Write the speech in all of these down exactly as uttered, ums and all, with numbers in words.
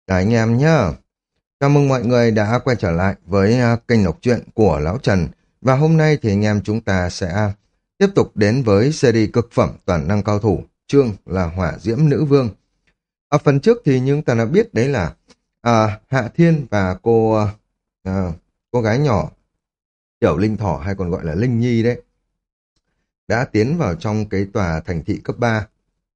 Cả anh em nhá. Chào mừng mọi người đã quay trở lại với à, kênh đọc truyện của Lão Trần. Và hôm nay thì anh em chúng ta sẽ tiếp tục đến với series cực phẩm toàn năng cao thủ, chương là Hỏa Diễm Nữ Vương. Ở phần trước thì chúng ta đã biết đấy là à, Hạ Thiên và cô à, cô gái nhỏ Tiểu Linh Thỏ hay còn gọi là Linh Nhi đấy đã tiến vào trong cái tòa thành thị cấp ba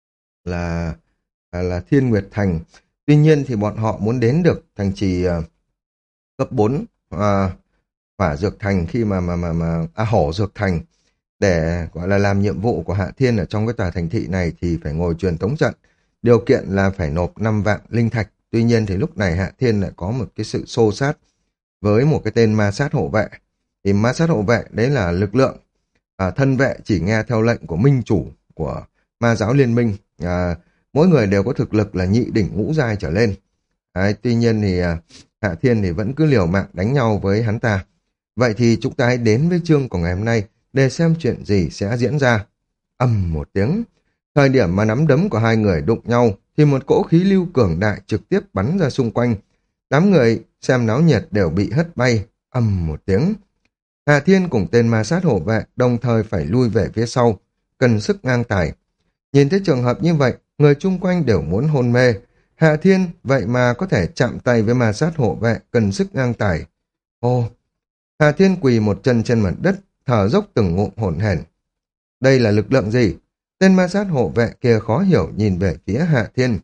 là là, là Thiên Nguyệt Thành. Tuy nhiên thì bọn họ muốn đến được thành trì à, cấp bốn à, Hỏa Dược Thành khi mà mà mà mà à, Hổ Dược Thành để gọi là làm nhiệm vụ của Hạ Thiên ở trong cái tòa thành thị này thì phải ngồi truyền tống trận. Điều kiện là phải nộp năm vạn linh thạch. Tuy nhiên thì lúc này Hạ Thiên lại có một cái sự xô sát với một cái tên ma sát hộ vệ. Thì ma sát hộ vệ đấy là lực lượng à, thân vệ chỉ nghe theo lệnh của minh chủ của ma giáo liên minh. À, mỗi người đều có thực lực là nhị đỉnh ngũ giai trở lên. Đấy, tuy nhiên thì à, Hạ Thiên thì vẫn cứ liều mạng đánh nhau với hắn ta. Vậy thì chúng ta hãy đến với chương của ngày hôm nay để xem chuyện gì sẽ diễn ra. Ầm một tiếng, thời điểm mà nắm đấm của hai người đụng nhau thì một cỗ khí lưu cường đại trực tiếp bắn ra xung quanh. Đám người xem náo nhiệt đều bị hất bay. Ầm một tiếng, Hạ Thiên cùng tên ma sát hộ vệ đồng thời phải lui về phía sau, cần sức ngang tài. Nhìn thấy trường hợp như vậy, người chung quanh đều muốn hôn mê. Hạ Thiên vậy mà có thể chạm tay với ma sát hộ vệ cần sức ngang tài. Ô, Hạ Thiên quỳ một chân trên mặt đất, thở dốc từng ngụm hổn hển. Đây là lực lượng gì? Tên ma sát hộ vệ kia khó hiểu nhìn về phía Hạ Thiên.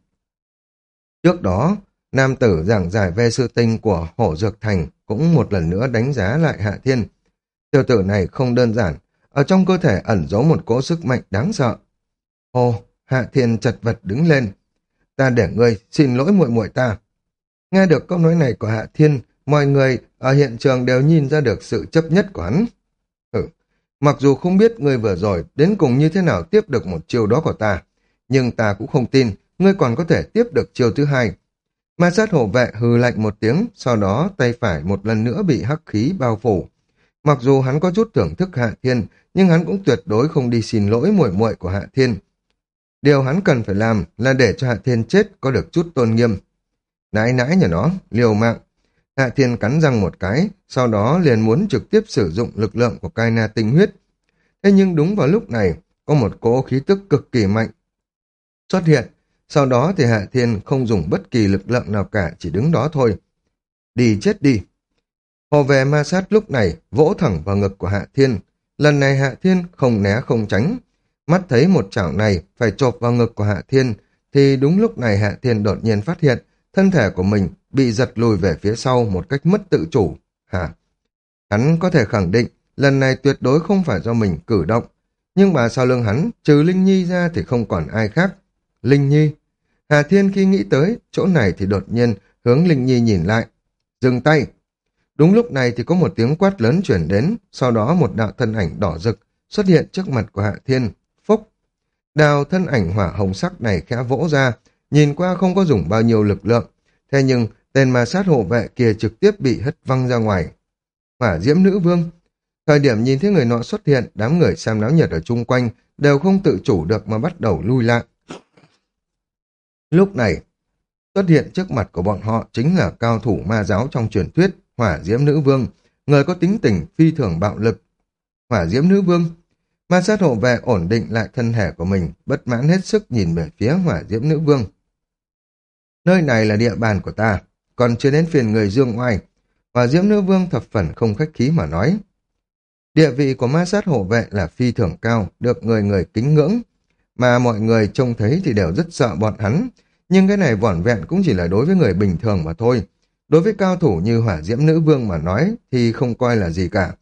Trước đó, nam tử giảng giải về sự tình của Hổ Dược Thành cũng một lần nữa đánh giá lại Hạ Thiên. Tiểu tử này không đơn giản, ở trong cơ thể ẩn giấu một cỗ sức mạnh đáng sợ. Ồ, Hạ Thiên chật vật đứng lên. Ta để ngươi xin lỗi muội muội ta. Nghe được câu nói này của Hạ Thiên, mọi người ở hiện trường đều nhìn ra được sự chấp nhất của hắn. Ừ, mặc dù không biết ngươi vừa rồi đến cùng như thế nào tiếp được một chiêu đó của ta, nhưng ta cũng không tin ngươi còn có thể tiếp được chiêu thứ hai. Ma sát hộ vệ hừ lạnh một tiếng, sau đó tay phải một lần nữa bị hắc khí bao phủ. Mặc dù hắn có chút thưởng thức Hạ Thiên, nhưng hắn cũng tuyệt đối không đi xin lỗi muội muội của Hạ Thiên. Điều hắn cần phải làm là để cho Hạ Thiên chết có được chút tôn nghiêm. Nãi nãi nhà nó, liều mạng. Hạ Thiên cắn răng một cái, sau đó liền muốn trực tiếp sử dụng lực lượng của Kaina tinh huyết. Thế nhưng đúng vào lúc này, có một cỗ khí tức cực kỳ mạnh xuất hiện. Sau đó thì Hạ Thiên không dùng bất kỳ lực lượng nào cả, chỉ đứng đó thôi. Đi chết đi. Hồ về ma sát lúc này vỗ thẳng vào ngực của Hạ Thiên. Lần này Hạ Thiên không né không tránh. Mắt thấy một chảo này phải chộp vào ngực của Hạ Thiên, thì đúng lúc này Hạ Thiên đột nhiên phát hiện thân thể của mình bị giật lùi về phía sau một cách mất tự chủ. Hả? Hắn có thể khẳng định lần này tuyệt đối không phải do mình cử động. Nhưng mà sau lưng hắn, trừ Linh Nhi ra thì không còn ai khác. Linh Nhi. Hạ Thiên khi nghĩ tới chỗ này thì đột nhiên hướng Linh Nhi nhìn lại. Dừng tay. Đúng lúc này thì có một tiếng quát lớn chuyển đến, sau đó một đạo thân ảnh đỏ rực xuất hiện trước mặt của Hạ Thiên. Phúc! Đào thân ảnh hỏa hồng sắc này khẽ vỗ ra, nhìn qua không có dùng bao nhiêu lực lượng. Thế nhưng tên ma sát hộ vệ kia trực tiếp bị hất văng ra ngoài. Hỏa Diễm Nữ Vương! Thời điểm nhìn thấy người nọ xuất hiện, đám người xem náo nhiệt ở chung quanh đều không tự chủ được mà bắt đầu lui lại. Lúc này, xuất hiện trước mặt của bọn họ chính là cao thủ ma giáo trong truyền thuyết, Hỏa Diễm Nữ Vương, người có tính tình phi thường bạo lực. Hỏa Diễm Nữ Vương! Ma sát hộ vệ ổn định lại thân thể của mình, bất mãn hết sức nhìn về phía Hỏa Diễm Nữ Vương. Nơi này là địa bàn của ta, còn chưa đến phiền người dương oai. Hỏa Diễm Nữ Vương thập phần không khách khí mà nói. Địa vị của ma sát hộ vệ là phi thường cao, được người người kính ngưỡng, mà mọi người trông thấy thì đều rất sợ bọn hắn. Nhưng cái này vỏn vẹn cũng chỉ là đối với người bình thường mà thôi. Đối với cao thủ như Hỏa Diễm Nữ Vương mà nói thì không coi là gì cả.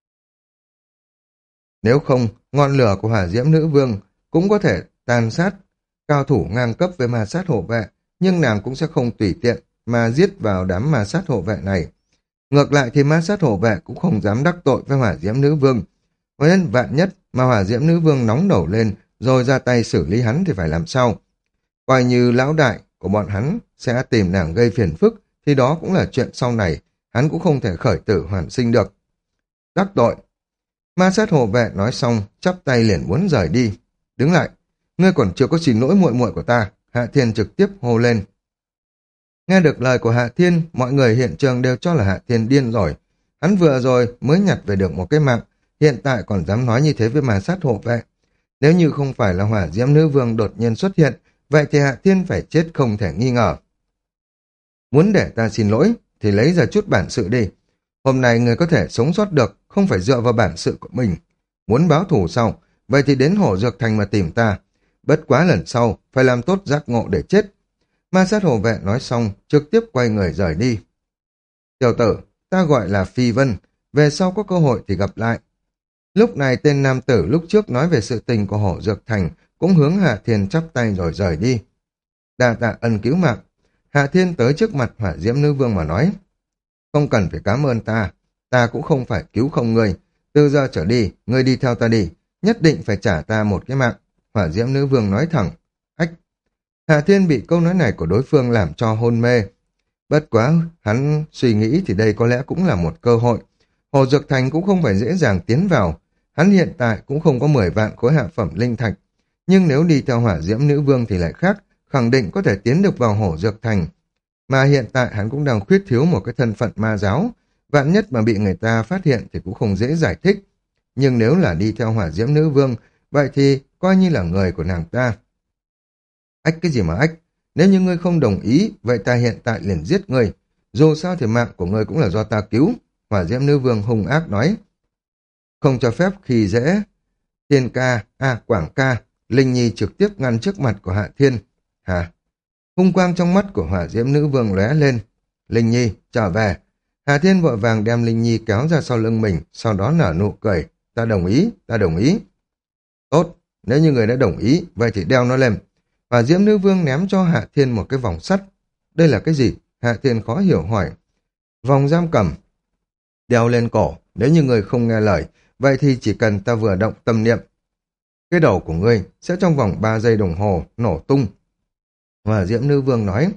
Nếu không, ngọn lửa của Hỏa Diễm Nữ Vương cũng có thể tàn sát cao thủ ngang cấp với ma sát hộ vệ, nhưng nàng cũng sẽ không tùy tiện mà giết vào đám ma sát hộ vệ này. Ngược lại thì ma sát hộ vệ cũng không dám đắc tội với Hỏa Diễm Nữ Vương. Với nhân vạn nhất mà Hỏa Diễm Nữ Vương nóng nổ lên rồi ra tay xử lý hắn thì phải làm sao? Coi như lão đại của bọn hắn sẽ tìm nàng gây phiền phức, thì đó cũng là chuyện sau này, hắn cũng không thể khởi tử hoàn sinh được. Đắc tội! Ma sát hộ vệ nói xong, chắp tay liền muốn rời đi. Đứng lại! Ngươi còn chưa có xin lỗi muội muội của ta. Hạ Thiên trực tiếp hô lên. Nghe được lời của Hạ Thiên, mọi người hiện trường đều cho là Hạ Thiên điên rồi. Hắn vừa rồi mới nhặt về được một cái mạng, hiện tại còn dám nói như thế với Ma Sát hộ vệ. Nếu như không phải là hỏa diễm nữ vương đột nhiên xuất hiện, vậy thì Hạ Thiên phải chết không thể nghi ngờ. Muốn để ta xin lỗi, thì lấy ra chút bản sự đi. Hôm nay người có thể sống sót được, không phải dựa vào bản sự của mình. Muốn báo thù sau, vậy thì đến Hổ Dược Thành mà tìm ta. Bất quá lần sau, phải làm tốt giác ngộ để chết. Ma Sát hộ vệ nói xong, trực tiếp quay người rời đi. Tiểu tử, ta gọi là Phi Vân, về sau có cơ hội thì gặp lại. Lúc này tên nam tử lúc trước nói về sự tình của Hổ Dược Thành cũng hướng Hạ Thiên chắp tay rồi rời đi. Đa tạ ân cứu mạng. Hạ Thiên tới trước mặt hỏa diễm nữ vương mà nói. Không cần phải cảm ơn ta, ta cũng không phải cứu không ngươi. Từ giờ trở đi, ngươi đi theo ta đi, nhất định phải trả ta một cái mạng. Hỏa diễm nữ vương nói thẳng. Ách! Hạ Thiên bị câu nói này của đối phương làm cho hôn mê. Bất quá, hắn suy nghĩ thì đây có lẽ cũng là một cơ hội. Hồ Dược Thành cũng không phải dễ dàng tiến vào. Hắn hiện tại cũng không có mười vạn khối hạ phẩm linh thạch. Nhưng nếu đi theo hỏa diễm nữ vương thì lại khác, khẳng định có thể tiến được vào Hồ Dược Thành. Mà hiện tại hắn cũng đang khuyết thiếu một cái thân phận ma giáo. Vạn nhất mà bị người ta phát hiện thì cũng không dễ giải thích. Nhưng nếu là đi theo hỏa diễm nữ vương, vậy thì coi như là người của nàng ta. Ách cái gì mà ách? Nếu như ngươi không đồng ý, vậy ta hiện tại liền giết ngươi. Dù sao thì mạng của ngươi cũng là do ta cứu. Hỏa diễm nữ vương hung ác nói. Không cho phép khi dễ. Thiên ca, à Quảng ca, Linh Nhi trực tiếp ngăn trước mặt của Hạ Thiên. Hả? Hung quang trong mắt của hỏa diễm nữ vương lóe lên. Linh Nhi, trở về. Hạ Thiên vội vàng đem Linh Nhi kéo ra sau lưng mình, sau đó nở nụ cười. Ta đồng ý, ta đồng ý. Tốt, nếu như người đã đồng ý, vậy thì đeo nó lên. Hỏa diễm nữ vương ném cho Hạ Thiên một cái vòng sắt. Đây là cái gì? Hạ Thiên khó hiểu hỏi. Vòng giam cầm. Đeo lên cổ, nếu như người không nghe lời, vậy thì chỉ cần ta vừa động tâm niệm. Cái đầu của ngươi sẽ trong vòng ba giây đồng hồ nổ tung. Hỏa diễm nữ vương nói.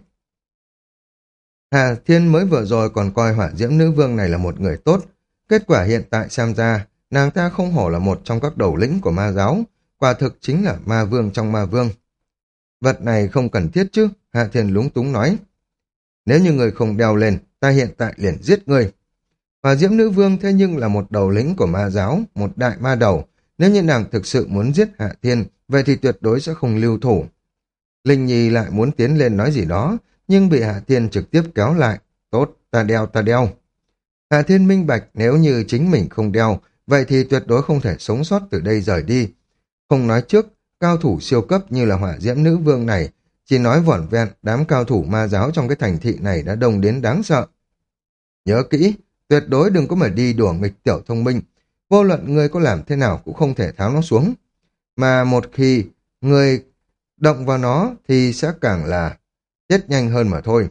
Hạ Thiên mới vừa rồi còn coi hỏa diễm nữ vương này là một người tốt. Kết quả hiện tại xem ra, nàng ta không hổ là một trong các đầu lĩnh của ma giáo, quả thực chính là ma vương trong ma vương. Vật này không cần thiết chứ, Hạ Thiên lúng túng nói. Nếu như người không đeo lên, ta hiện tại liền giết người. Hỏa diễm nữ vương thế nhưng là một đầu lĩnh của ma giáo, một đại ma đầu. Nếu như nàng thực sự muốn giết Hạ Thiên, vậy thì tuyệt đối sẽ không lưu thủ. Linh Nhi lại muốn tiến lên nói gì đó, nhưng bị Hạ Thiên trực tiếp kéo lại. Tốt, ta đeo, ta đeo. Hạ Thiên minh bạch nếu như chính mình không đeo, vậy thì tuyệt đối không thể sống sót từ đây rời đi. Không nói trước, cao thủ siêu cấp như là hỏa diễm nữ vương này, chỉ nói vỏn vẹn đám cao thủ ma giáo trong cái thành thị này đã đông đến đáng sợ. Nhớ kỹ, tuyệt đối đừng có mà đi đùa nghịch tiểu thông minh. Vô luận người có làm thế nào cũng không thể tháo nó xuống. Mà một khi người động vào nó thì sẽ càng là chết nhanh hơn mà thôi.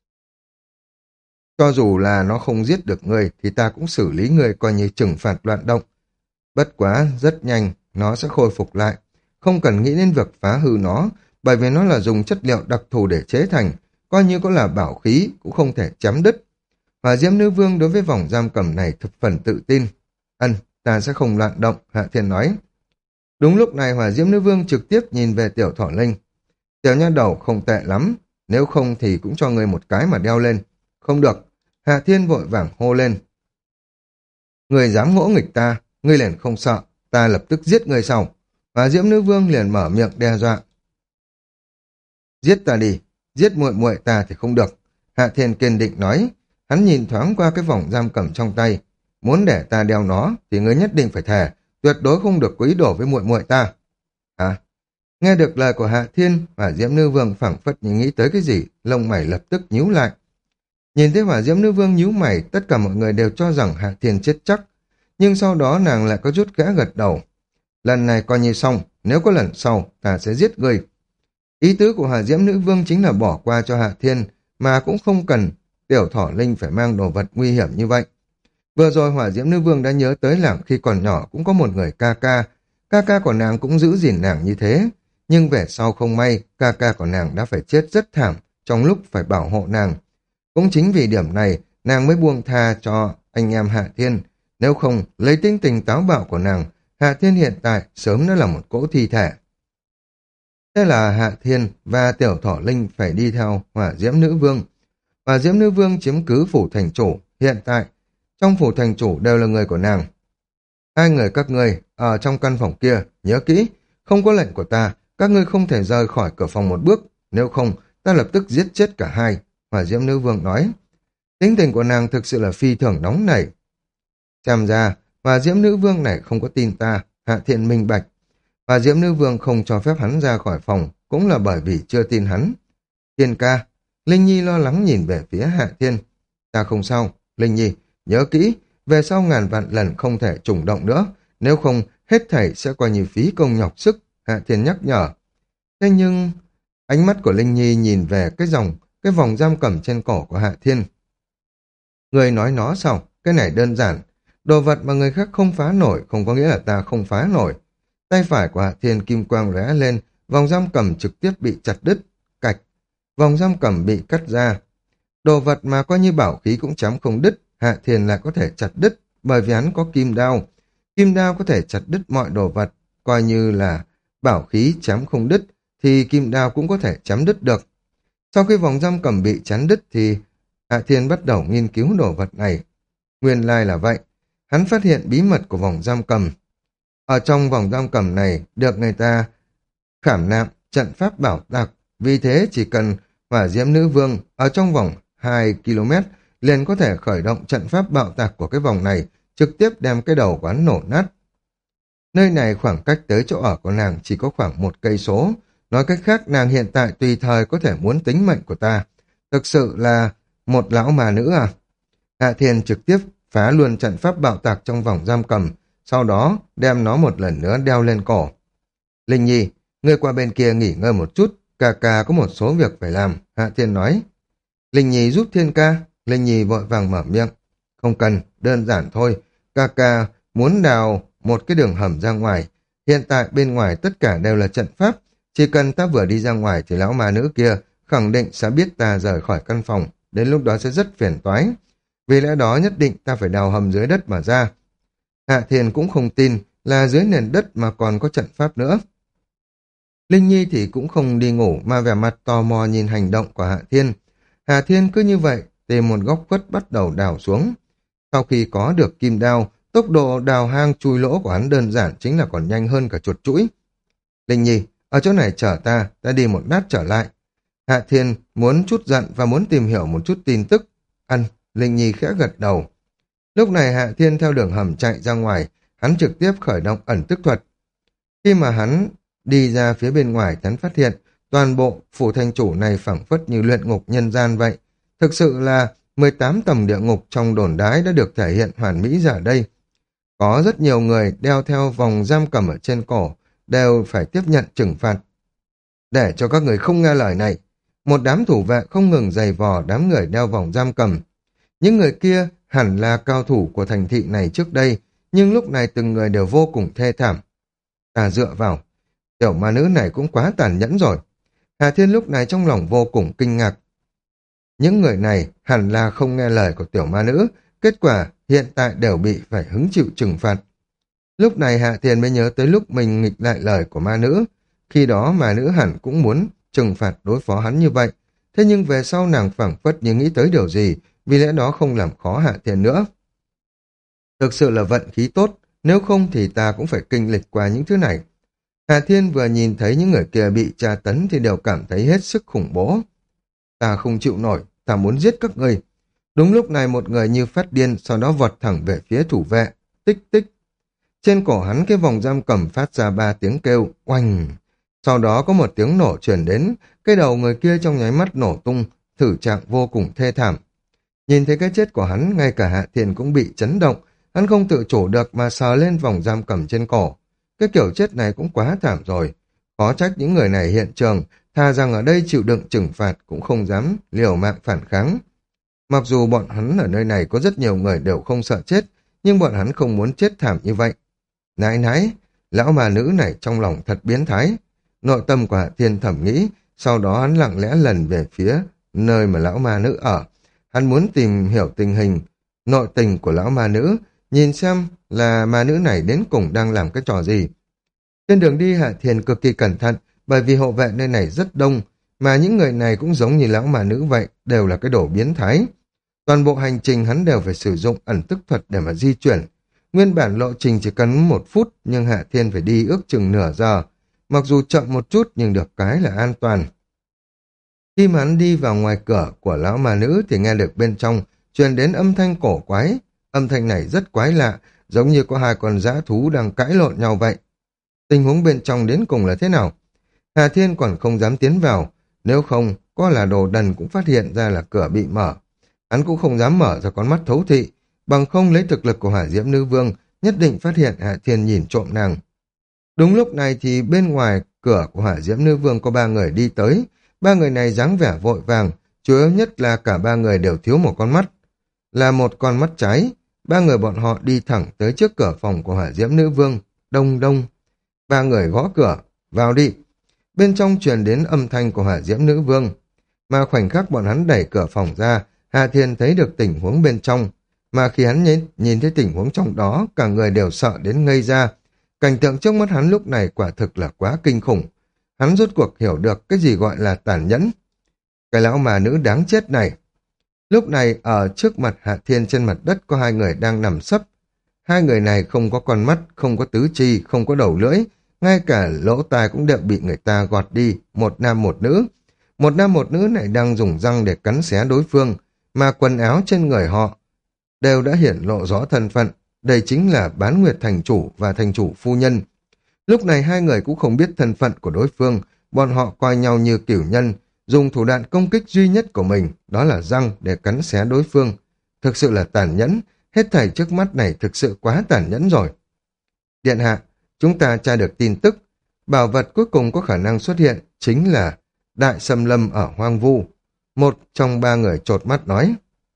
Cho dù là nó không giết được người thì ta cũng xử lý người coi như trừng phạt loạn động. Bất quá, rất nhanh, nó sẽ khôi phục lại. Không cần nghĩ đến việc phá hư nó, bởi vì nó là dùng chất liệu đặc thù để chế thành, coi như có là bảo khí cũng không thể chém đứt. Hỏa diễm nữ vương đối với vòng giam cầm này thập phần tự tin. Ân, ta sẽ không loạn động, Hạ Thiên nói. Đúng lúc này hỏa diễm nữ vương trực tiếp nhìn về tiểu thỏ linh. Tiểu nha đầu không tệ lắm, nếu không thì cũng cho ngươi một cái mà đeo lên. Không được, Hạ Thiên vội vàng hô lên. Người dám ngỗ nghịch ta, ngươi liền không sợ, ta lập tức giết ngươi sau. Hỏa diễm nữ vương liền mở miệng đe dọa. Giết ta đi, giết muội muội ta thì không được. Hạ Thiên kiên định nói, hắn nhìn thoáng qua cái vòng giam cầm trong tay. Muốn để ta đeo nó thì ngươi nhất định phải thề, tuyệt đối không được có ý đồ với muội muội ta. À, nghe được lời của Hạ Thiên, hỏa diễm nữ vương phảng phất như nghĩ tới cái gì, lông mày lập tức nhíu lại. Nhìn thấy hỏa diễm nữ vương nhíu mày, tất cả mọi người đều cho rằng Hạ Thiên chết chắc. Nhưng sau đó nàng lại có chút gã gật đầu. Lần này coi như xong, nếu có lần sau, ta sẽ giết người. Ý tứ của hỏa diễm nữ vương chính là bỏ qua cho Hạ Thiên, mà cũng không cần tiểu thỏ linh phải mang đồ vật nguy hiểm như vậy. Vừa rồi hỏa diễm nữ vương đã nhớ tới là khi còn nhỏ cũng có một người ca ca. Ca ca của nàng cũng giữ gìn nàng như thế. Nhưng về sau không may, ca ca của nàng đã phải chết rất thảm trong lúc phải bảo hộ nàng. Cũng chính vì điểm này, nàng mới buông tha cho anh em Hạ Thiên. Nếu không, lấy tính tình táo bạo của nàng, Hạ Thiên hiện tại sớm đã là một cỗ thi thể. Thế là Hạ Thiên và tiểu thỏ linh phải đi theo hỏa diễm nữ vương. và Diễm Nữ Vương chiếm cứ phủ thành chủ. Hiện tại, trong phủ thành chủ đều là người của nàng. Hai người các ngươi ở trong căn phòng kia, nhớ kỹ, không có lệnh của ta, các ngươi không thể rời khỏi cửa phòng một bước, nếu không, ta lập tức giết chết cả hai. Hỏa Diễm Nữ Vương nói. Tính tình của nàng thực sự là phi thường nóng nảy. Xem ra, Hỏa Diễm Nữ Vương này không có tin ta, Hạ Thiên minh bạch. Hỏa Diễm Nữ Vương không cho phép hắn ra khỏi phòng, cũng là bởi vì chưa tin hắn. Thiên ca, Linh Nhi lo lắng nhìn về phía Hạ Thiên. Ta không sao, Linh Nhi, nhớ kỹ, về sau ngàn vạn lần không thể trùng động nữa, nếu không hết thảy sẽ coi như phí công nhọc sức, Hạ Thiên nhắc nhở. Thế nhưng, ánh mắt của Linh Nhi nhìn về cái dòng, cái vòng giam cầm trên cổ của Hạ Thiên. Người nói nó sao? Cái này đơn giản. Đồ vật mà người khác không phá nổi không có nghĩa là ta không phá nổi. Tay phải của Hạ Thiên kim quang lóe lên, vòng giam cầm trực tiếp bị chặt đứt, cạch. Vòng giam cầm bị cắt ra. Đồ vật mà coi như bảo khí cũng chém không đứt, Hạ Thiên lại có thể chặt đứt, bởi vì hắn có kim đao. Kim đao có thể chặt đứt mọi đồ vật, coi như là bảo khí chém không đứt, thì kim đao cũng có thể chém đứt được. Sau khi vòng giam cầm bị chắn đứt thì Hạ Thiên bắt đầu nghiên cứu đồ vật này. Nguyên lai là vậy, hắn phát hiện bí mật của vòng giam cầm. Ở trong vòng giam cầm này được người ta khảm nạm trận pháp bảo tạc, vì thế chỉ cần Hỏa Diễm Nữ Vương ở trong vòng hai ki lô mét liền có thể khởi động trận pháp bạo tạc của cái vòng này, trực tiếp đem cái đầu của hắn nổ nát. Nơi này khoảng cách tới chỗ ở của nàng chỉ có khoảng một cây số. Nói cách khác, nàng hiện tại tùy thời có thể muốn tính mệnh của ta. Thực sự là một lão mà nữ à? Hạ Thiên trực tiếp phá luôn trận pháp bạo tạc trong vòng giam cầm, sau đó đem nó một lần nữa đeo lên cổ. Linh Nhi, ngươi qua bên kia nghỉ ngơi một chút, ca ca có một số việc phải làm, Hạ Thiên nói. Linh Nhi giúp Thiên ca, Linh Nhi vội vàng mở miệng. Không cần, đơn giản thôi, ca ca muốn đào một cái đường hầm ra ngoài. Hiện tại bên ngoài tất cả đều là trận pháp, chỉ cần ta vừa đi ra ngoài thì lão ma nữ kia khẳng định sẽ biết ta rời khỏi căn phòng, đến lúc đó sẽ rất phiền toái. Vì lẽ đó nhất định ta phải đào hầm dưới đất mà ra. Hạ Thiên cũng không tin là dưới nền đất mà còn có trận pháp nữa. Linh Nhi thì cũng không đi ngủ mà vẻ mặt tò mò nhìn hành động của Hạ Thiên. Hạ Thiên cứ như vậy tìm một góc khuất bắt đầu đào xuống. Sau khi có được kim đao, tốc độ đào hang chui lỗ của hắn đơn giản chính là còn nhanh hơn cả chuột chũi. Linh Nhi, ở chỗ này chờ ta, ta đi một lát trở lại. Hạ Thiên muốn chút giận và muốn tìm hiểu một chút tin tức. Ăn, Linh Nhi khẽ gật đầu. Lúc này Hạ Thiên theo đường hầm chạy ra ngoài, hắn trực tiếp khởi động ẩn tức thuật. Khi mà hắn đi ra phía bên ngoài, hắn phát hiện toàn bộ phủ thành chủ này phảng phất như luyện ngục nhân gian vậy. Thực sự là mười tám tầng địa ngục trong đồn đái đã được thể hiện hoàn mỹ ra đây. Có rất nhiều người đeo theo vòng giam cầm ở trên cổ, đều phải tiếp nhận trừng phạt. Để cho các người không nghe lời này, một đám thủ vệ không ngừng giày vò đám người đeo vòng giam cầm. Những người kia hẳn là cao thủ của thành thị này trước đây, nhưng lúc này từng người đều vô cùng thê thảm. Ta dựa vào, tiểu ma nữ này cũng quá tàn nhẫn rồi. Hà Thiên lúc này trong lòng vô cùng kinh ngạc. Những người này hẳn là không nghe lời của tiểu ma nữ, kết quả hiện tại đều bị phải hứng chịu trừng phạt. Lúc này Hạ Thiên mới nhớ tới lúc mình nghịch lại lời của ma nữ, khi đó ma nữ hẳn cũng muốn trừng phạt đối phó hắn như vậy. Thế nhưng về sau nàng phảng phất như nghĩ tới điều gì, vì lẽ đó không làm khó Hạ Thiên nữa. Thực sự là vận khí tốt, nếu không thì ta cũng phải kinh lịch qua những thứ này. Hạ Thiên vừa nhìn thấy những người kia bị tra tấn thì đều cảm thấy hết sức khủng bố. Ta không chịu nổi, ta muốn giết các ngươi. Đúng lúc này một người như phát điên, sau đó vọt thẳng về phía thủ vệ. Tích tích. Trên cổ hắn cái vòng giam cầm phát ra ba tiếng kêu, oanh. Sau đó có một tiếng nổ truyền đến, cái đầu người kia trong nháy mắt nổ tung, thử trạng vô cùng thê thảm. Nhìn thấy cái chết của hắn, ngay cả Hạ Thiên cũng bị chấn động, hắn không tự chủ được mà sờ lên vòng giam cầm trên cổ. Cái kiểu chết này cũng quá thảm rồi. Khó trách những người này hiện trường, thà rằng ở đây chịu đựng trừng phạt cũng không dám liều mạng phản kháng. Mặc dù bọn hắn ở nơi này có rất nhiều người đều không sợ chết, nhưng bọn hắn không muốn chết thảm như vậy. Nãi nãi, lão mà nữ này trong lòng thật biến thái. Nội tâm của Hạ Thiên thẩm nghĩ, sau đó hắn lặng lẽ lần về phía nơi mà lão ma nữ ở. Hắn muốn tìm hiểu tình hình, nội tình của lão ma nữ, nhìn xem là ma nữ này đến cùng đang làm cái trò gì. Trên đường đi Hạ Thiên cực kỳ cẩn thận, bởi vì hộ vệ nơi này rất đông, Mà những người này cũng giống như lão mà nữ vậy, đều là cái đồ biến thái. Toàn bộ hành trình hắn đều phải sử dụng ẩn tức thuật để mà di chuyển. Nguyên bản lộ trình chỉ cần một phút, nhưng Hạ Thiên phải đi ước chừng nửa giờ. Mặc dù chậm một chút nhưng được cái là an toàn. Khi mà hắn đi vào ngoài cửa của lão mà nữ thì nghe được bên trong truyền đến âm thanh cổ quái. Âm thanh này rất quái lạ, giống như có hai con dã thú đang cãi lộn nhau vậy. Tình huống bên trong đến cùng là thế nào? Hà Thiên còn không dám tiến vào, nếu không, có là đồ đần cũng phát hiện ra là cửa bị mở. Hắn cũng không dám mở ra con mắt thấu thị, bằng không lấy thực lực của Hỏa Diễm Nữ Vương, nhất định phát hiện Hà Thiên nhìn trộm nàng. Đúng lúc này thì bên ngoài cửa của Hỏa Diễm Nữ Vương có ba người đi tới, ba người này dáng vẻ vội vàng, chủ yếu nhất là cả ba người đều thiếu một con mắt. Là một con mắt trái, ba người bọn họ đi thẳng tới trước cửa phòng của Hỏa Diễm Nữ Vương, đông đông. Ba người gõ cửa, vào đi. Bên trong truyền đến âm thanh của Hỏa Diễm Nữ Vương. Mà khoảnh khắc bọn hắn đẩy cửa phòng ra, Hà Thiên thấy được tình huống bên trong. Mà khi hắn nhìn, nhìn thấy tình huống trong đó, cả người đều sợ đến ngây ra. Cảnh tượng trước mắt hắn lúc này quả thực là quá kinh khủng. Hắn rốt cuộc hiểu được cái gì gọi là tàn nhẫn. Cái lão mà nữ đáng chết này. Lúc này ở trước mặt Hạ Thiên trên mặt đất có hai người đang nằm sấp. Hai người này không có con mắt, không có tứ chi, không có đầu lưỡi. Ngay cả lỗ tai cũng đều bị người ta gọt đi, một nam một nữ. Một nam một nữ này đang dùng răng để cắn xé đối phương, mà quần áo trên người họ đều đã hiển lộ rõ thân phận. Đây chính là Bán Nguyệt thành chủ và thành chủ phu nhân. Lúc này hai người cũng không biết thân phận của đối phương, bọn họ coi nhau như cửu nhân, dùng thủ đoạn công kích duy nhất của mình, đó là răng để cắn xé đối phương. Thực sự là tàn nhẫn, hết thảy trước mắt này thực sự quá tàn nhẫn rồi. Điện hạ, chúng ta tra được tin tức, bảo vật cuối cùng có khả năng xuất hiện chính là Đại Xâm Lâm ở Hoang Vu. Một trong ba người chột mắt nói.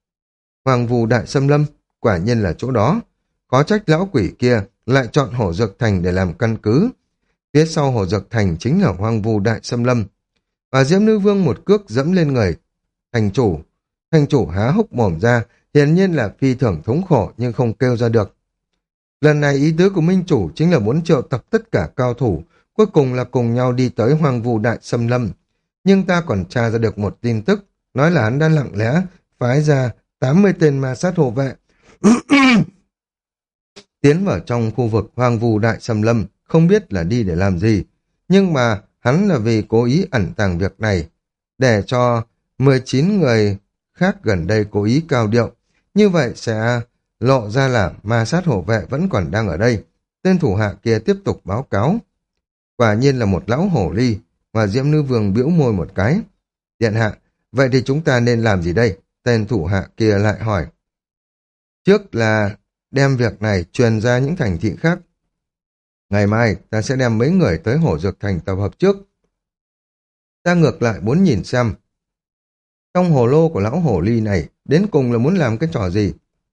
Hoang Vu Đại Xâm Lâm, quả nhiên là chỗ đó. Có trách lão quỷ kia lại chọn Hổ Dược Thành để làm căn cứ. Phía sau Hổ Dược Thành chính là Hoang Vu Đại Xâm Lâm. Và Diễm Nữ Vương một cước dẫm lên người thành chủ. Thành chủ há hốc mồm ra, hiển nhiên là phi thường thống khổ nhưng không kêu ra được. Lần này ý tứ của Minh Chủ chính là muốn triệu tập tất cả cao thủ, cuối cùng là cùng nhau đi tới Hoang Vu Đại Xâm Lâm. Nhưng ta còn tra ra được một tin tức, nói là hắn đã lặng lẽ phái ra tám mươi tên ma sát hộ vệ. Tiến vào trong khu vực Hoang Vu Đại Xâm Lâm, không biết là đi để làm gì. Nhưng mà hắn là vì cố ý ẩn tàng việc này, để cho mười chín người khác gần đây cố ý cao điệu. Như vậy sẽ lộ ra là ma sát hộ vệ vẫn còn đang ở đây. Tên thủ hạ kia tiếp tục báo cáo. Quả nhiên là một lão hổ ly, và Diễm Nữ Vương bĩu môi một cái. Điện hạ, vậy thì chúng ta nên làm gì đây? Tên thủ hạ kia lại hỏi. Trước là đem việc này truyền ra những thành thị khác. Ngày mai ta sẽ đem mấy người tới Hổ Dược Thành tập hợp trước. Ta ngược lại muốn nhìn xem trong hồ lô của lão hổ ly này đến cùng là muốn làm cái trò gì.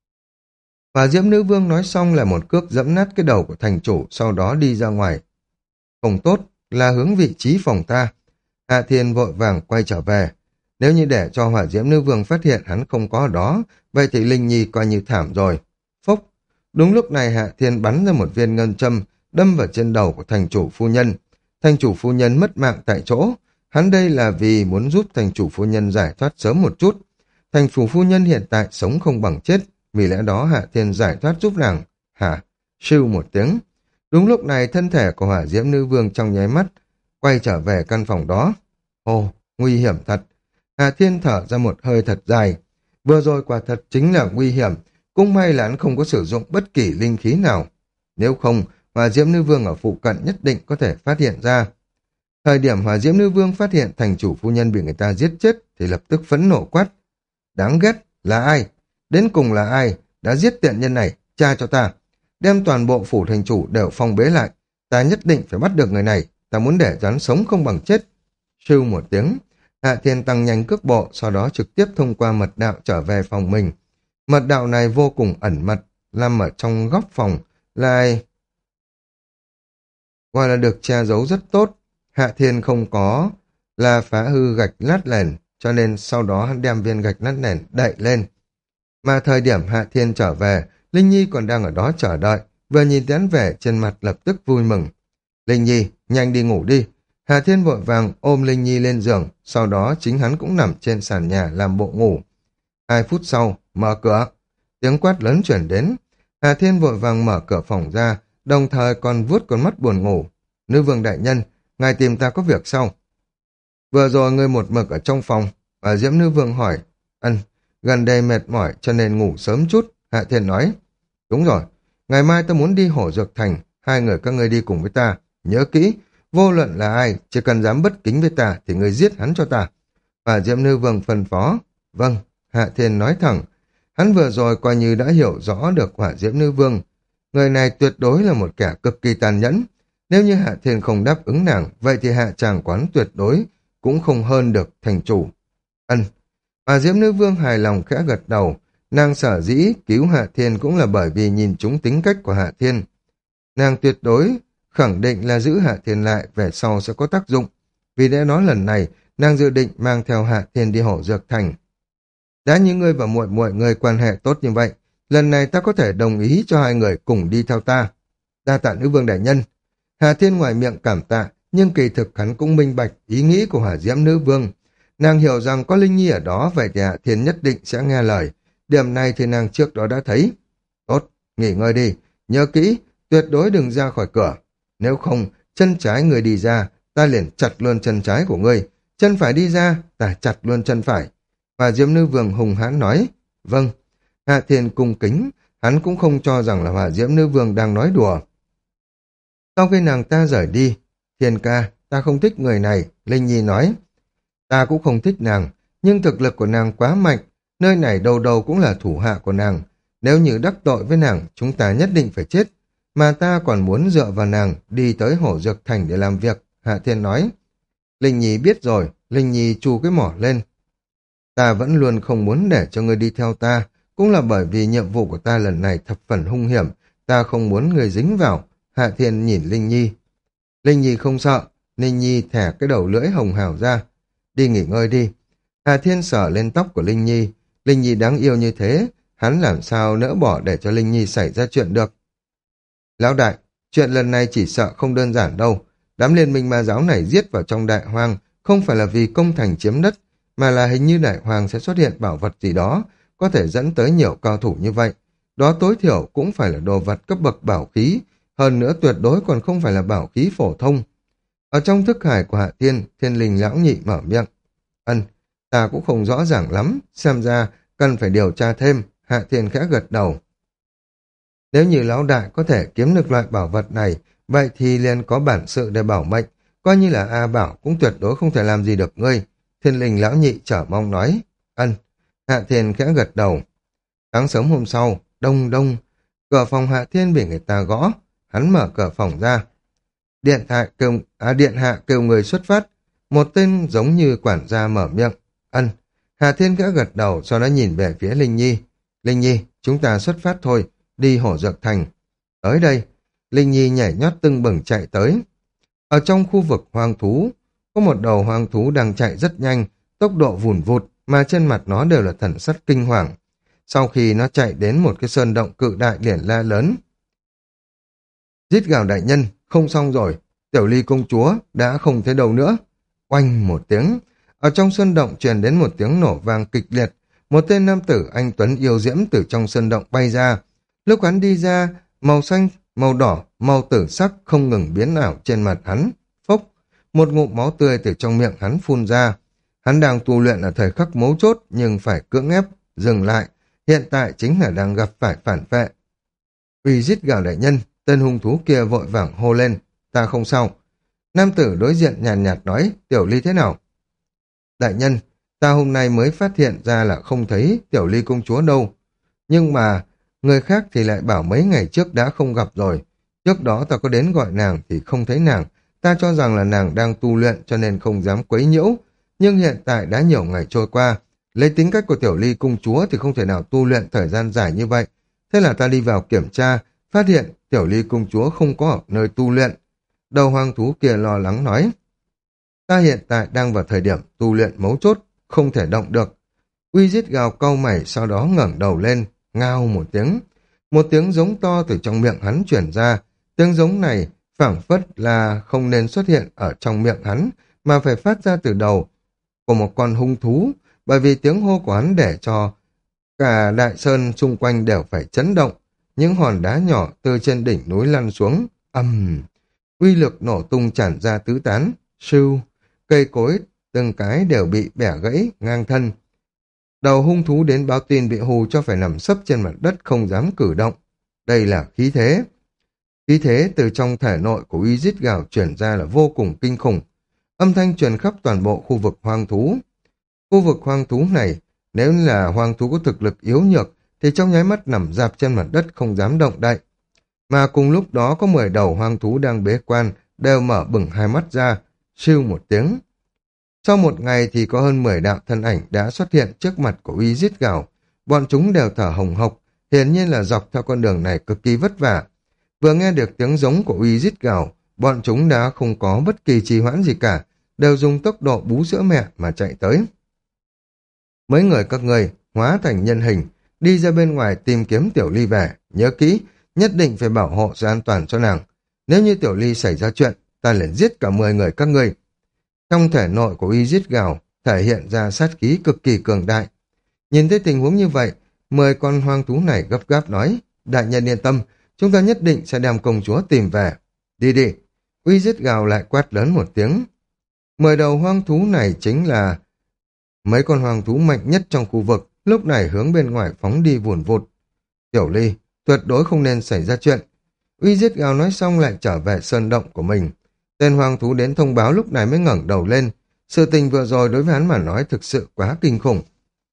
Và Diễm Nữ Vương nói xong là một cước dẫm nát cái đầu của thành chủ, sau đó đi ra ngoài. Không tốt, là hướng vị trí phòng ta. Hạ Thiên vội vàng quay trở về. Nếu như để cho Hỏa Diễm Nữ Vương phát hiện hắn không có ở đó, vậy thì Linh Nhi coi như thảm rồi. Phốc, đúng lúc này Hạ Thiên bắn ra một viên ngân châm, đâm vào trên đầu của thành chủ phu nhân. Thành chủ phu nhân mất mạng tại chỗ. Hắn đây là vì muốn giúp thành chủ phu nhân giải thoát sớm một chút. Thành chủ phu nhân hiện tại sống không bằng chết, vì lẽ đó Hạ Thiên giải thoát giúp nàng. Hả? Siêu một tiếng. Đúng lúc này thân thể của Hỏa Diễm Nữ Vương trong nháy mắt quay trở về căn phòng đó. Ồ, nguy hiểm thật. Hạ Thiên thở ra một hơi thật dài. Vừa rồi quả thật chính là nguy hiểm. Cũng may là hắn không có sử dụng bất kỳ linh khí nào. Nếu không, Hỏa Diễm Nữ Vương ở phụ cận nhất định có thể phát hiện ra. Thời điểm Hỏa Diễm Nữ Vương phát hiện thành chủ phu nhân bị người ta giết chết thì lập tức phẫn nộ quát. Đáng ghét, là ai? Đến cùng là ai đã giết tiện nhân này? Tra cho ta. Đem toàn bộ phủ thành chủ đều phong bế lại. Ta nhất định phải bắt được người này. Ta muốn để hắn sống không bằng chết. Sưu một tiếng. Hạ Thiên tăng nhanh cước bộ, sau đó trực tiếp thông qua mật đạo trở về phòng mình. Mật đạo này vô cùng ẩn mật, nằm ở trong góc phòng, lại gọi là được che giấu rất tốt. Hạ Thiên không có là phá hư gạch lát nền, cho nên sau đó hắn đem viên gạch lát nền đậy lên. Mà thời điểm Hạ Thiên trở về, Linh Nhi còn đang ở đó chờ đợi, vừa nhìn tiến về trên mặt lập tức vui mừng. Linh Nhi, nhanh đi ngủ đi, Hà Thiên vội vàng ôm Linh Nhi lên giường, sau đó chính hắn cũng nằm trên sàn nhà làm bộ ngủ. Hai phút sau, mở cửa. Tiếng quát lớn chuyển đến. Hà Thiên vội vàng mở cửa phòng ra, đồng thời còn vuốt con mắt buồn ngủ. Nữ vương đại nhân, ngài tìm ta có việc sao? Vừa rồi ngươi một mực ở trong phòng, và Diễm nữ vương hỏi. Ân, gần đây mệt mỏi cho nên ngủ sớm chút. Hạ Thiên nói. Đúng rồi, ngày mai ta muốn đi Hổ Dược Thành, hai người các ngươi đi cùng với ta. Nhớ kỹ, vô luận là ai, chỉ cần dám bất kính với ta thì ngươi giết hắn cho ta. Và Diễm nữ vương phân phó. Vâng, Hạ Thiên nói thẳng. Hắn vừa rồi coi như đã hiểu rõ được Hỏa Diễm nữ vương. Người này tuyệt đối là một kẻ cực kỳ tàn nhẫn. Nếu như Hạ Thiên không đáp ứng nàng, vậy thì Hạ Tràng Quán tuyệt đối cũng không hơn được thành chủ. Ân. Hỏa Diễm nữ vương hài lòng khẽ gật đầu. Nàng sở dĩ cứu Hạ Thiên cũng là bởi vì nhìn trúng tính cách của Hạ Thiên. Nàng tuyệt đối khẳng định là giữ Hạ Thiên lại về sau sẽ có tác dụng. Vì lẽ đó lần này, nàng dự định mang theo Hạ Thiên đi Hổ Dược Thành. Đã như ngươi và muội muội người quan hệ tốt như vậy, lần này ta có thể đồng ý cho hai người cùng đi theo ta. Đa tạ nữ vương đại nhân. Hà Thiên ngoài miệng cảm tạ, nhưng kỳ thực hắn cũng minh bạch ý nghĩ của Hỏa Diễm nữ vương. Nàng hiểu rằng có Linh Nhi ở đó, vậy thì Hạ Thiên nhất định sẽ nghe lời. Điểm này thì nàng trước đó đã thấy. Tốt, nghỉ ngơi đi, nhớ kỹ, tuyệt đối đừng ra khỏi cửa. Nếu không, chân trái người đi ra, ta liền chặt luôn chân trái của ngươi. Chân phải đi ra, ta chặt luôn chân phải. Và Diễm nữ vương hùng hãn nói. Vâng. Hạ Thiên cung kính, hắn cũng không cho rằng là Hỏa Diễm nữ vương đang nói đùa. Sau khi nàng ta rời đi, Thiên ca, ta không thích người này, Linh Nhi nói. Ta cũng không thích nàng, nhưng thực lực của nàng quá mạnh, nơi này đầu đầu cũng là thủ hạ của nàng. Nếu như đắc tội với nàng, chúng ta nhất định phải chết. Mà ta còn muốn dựa vào nàng đi tới Hổ Dược Thành để làm việc, Hạ Thiên nói. Linh Nhi biết rồi, Linh Nhi chu cái mỏ lên. Ta vẫn luôn không muốn để cho ngươi đi theo ta, cũng là bởi vì nhiệm vụ của ta lần này thập phần hung hiểm, ta không muốn người dính vào. Hạ Thiên nhìn Linh Nhi. Linh Nhi không sợ, Linh Nhi thẻ cái đầu lưỡi hồng hào ra. Đi nghỉ ngơi đi. Hạ Thiên sờ lên tóc của Linh Nhi. Linh Nhi đáng yêu như thế, hắn làm sao nỡ bỏ để cho Linh Nhi xảy ra chuyện được. Lão đại, chuyện lần này chỉ sợ không đơn giản đâu. Đám liên minh ma giáo này giết vào trong đại hoang, không phải là vì công thành chiếm đất, mà là hình như đại hoàng sẽ xuất hiện bảo vật gì đó, có thể dẫn tới nhiều cao thủ như vậy. Đó tối thiểu cũng phải là đồ vật cấp bậc bảo khí, hơn nữa tuyệt đối còn không phải là bảo khí phổ thông. Ở trong thức hải của Hạ Thiên, Thiên Linh lão nhị mở miệng. Ân, ta cũng không rõ ràng lắm, xem ra cần phải điều tra thêm. Hạ Thiên khẽ gật đầu. Nếu như lão đại có thể kiếm được loại bảo vật này, vậy thì liền có bản sự để bảo mệnh, coi như là A Bảo cũng tuyệt đối không thể làm gì được ngươi. Thiên Linh lão nhị trở mong nói. Ân. Hạ Thiên khẽ gật đầu. Sáng sớm hôm sau, đông đông, cửa phòng Hạ Thiên bị người ta gõ. Hắn mở cửa phòng ra. Điện hạ kêu, à, điện hạ kêu người xuất phát. Một tên giống như quản gia mở miệng. Ân. Hạ Thiên khẽ gật đầu, sau đó nhìn về phía Linh Nhi. Linh Nhi, chúng ta xuất phát thôi, đi Hổ Dược Thành. Tới đây, Linh Nhi nhảy nhót tưng bừng chạy tới. Ở trong khu vực hoang thú, có một đầu hoang thú đang chạy rất nhanh, tốc độ vùn vụt, mà trên mặt nó đều là thần sắc kinh hoàng. Sau khi nó chạy đến một cái sơn động cự đại liền la lớn. Giết gào đại nhân, không xong rồi, Tiểu Ly công chúa đã không thấy đâu nữa. Oanh một tiếng, ở trong sơn động truyền đến một tiếng nổ vang kịch liệt, một tên nam tử anh tuấn yêu diễm từ trong sơn động bay ra. Lúc hắn đi ra, màu xanh, màu đỏ, màu tử sắc không ngừng biến ảo trên mặt hắn. Phốc, một ngụm máu tươi từ trong miệng hắn phun ra. Hắn đang tu luyện ở thời khắc mấu chốt nhưng phải cưỡng ép, dừng lại. Hiện tại chính là đang gặp phải phản vệ. Uy giết gào đại nhân, tên hung thú kia vội vàng hô lên. Ta không sao. Nam tử đối diện nhàn nhạt, nhạt nói, Tiểu Ly thế nào? Đại nhân, ta hôm nay mới phát hiện ra là không thấy Tiểu Ly công chúa đâu. Nhưng mà, người khác thì lại bảo mấy ngày trước đã không gặp rồi. Trước đó ta có đến gọi nàng thì không thấy nàng. Ta cho rằng là nàng đang tu luyện cho nên không dám quấy nhiễu. Nhưng hiện tại đã nhiều ngày trôi qua. Lấy tính cách của Tiểu Ly công chúa thì không thể nào tu luyện thời gian dài như vậy. Thế là ta đi vào kiểm tra, phát hiện Tiểu Ly công chúa không có ở nơi tu luyện. Đầu hoang thú kia lo lắng nói. Ta hiện tại đang vào thời điểm tu luyện mấu chốt, không thể động được. Uy giết gào cau mày, sau đó ngẩng đầu lên, ngao một tiếng. Một tiếng giống to từ trong miệng hắn chuyển ra. Tiếng giống này phảng phất là không nên xuất hiện ở trong miệng hắn, mà phải phát ra từ đầu của một con hung thú, bởi vì tiếng hô của hắn để cho cả đại sơn xung quanh đều phải chấn động. Những hòn đá nhỏ từ trên đỉnh núi lăn xuống, ầm, uy lực nổ tung tràn ra tứ tán, sưu, cây cối từng cái đều bị bẻ gãy ngang thân. Đầu hung thú đến báo tin bị hù cho phải nằm sấp trên mặt đất không dám cử động. Đây là khí thế. Khí thế từ trong thể nội của uy rít gào chuyển ra là vô cùng kinh khủng. Âm thanh truyền khắp toàn bộ khu vực hoang thú. Khu vực hoang thú này, nếu là hoang thú có thực lực yếu nhược, thì trong nháy mắt nằm dạp trên mặt đất không dám động đậy. Mà cùng lúc đó có mười đầu hoang thú đang bế quan, đều mở bừng hai mắt ra, siêu một tiếng. Sau một ngày thì có hơn mười đạo thân ảnh đã xuất hiện trước mặt của uy rít gào. Bọn chúng đều thở hồng hộc, hiển nhiên là dọc theo con đường này cực kỳ vất vả. Vừa nghe được tiếng giống của uy rít gào, bọn chúng đã không có bất kỳ trì hoãn gì cả, đều dùng tốc độ bú sữa mẹ mà chạy tới. Mấy người các người hóa thành nhân hình, đi ra bên ngoài tìm kiếm Tiểu Ly về, nhớ kỹ, nhất định phải bảo hộ sự an toàn cho nàng. Nếu như Tiểu Ly xảy ra chuyện, ta liền giết cả mười người các ngươi. Trong thể nội của uy rít gào thể hiện ra sát khí cực kỳ cường đại. Nhìn thấy tình huống như vậy, mười con hoang thú này gấp gáp nói, đại nhân yên tâm, chúng ta nhất định sẽ đem công chúa tìm về. Đi đi, uy rít gào lại quát lớn một tiếng. Mười đầu hoang thú này chính là mấy con hoang thú mạnh nhất trong khu vực, lúc này hướng bên ngoài phóng đi vùn vụt. Tiểu Ly, tuyệt đối không nên xảy ra chuyện. Uy rít gào nói xong lại trở về sơn động của mình. Tên hoang thú đến thông báo lúc này mới ngẩng đầu lên. Sự tình vừa rồi đối với hắn mà nói thực sự quá kinh khủng.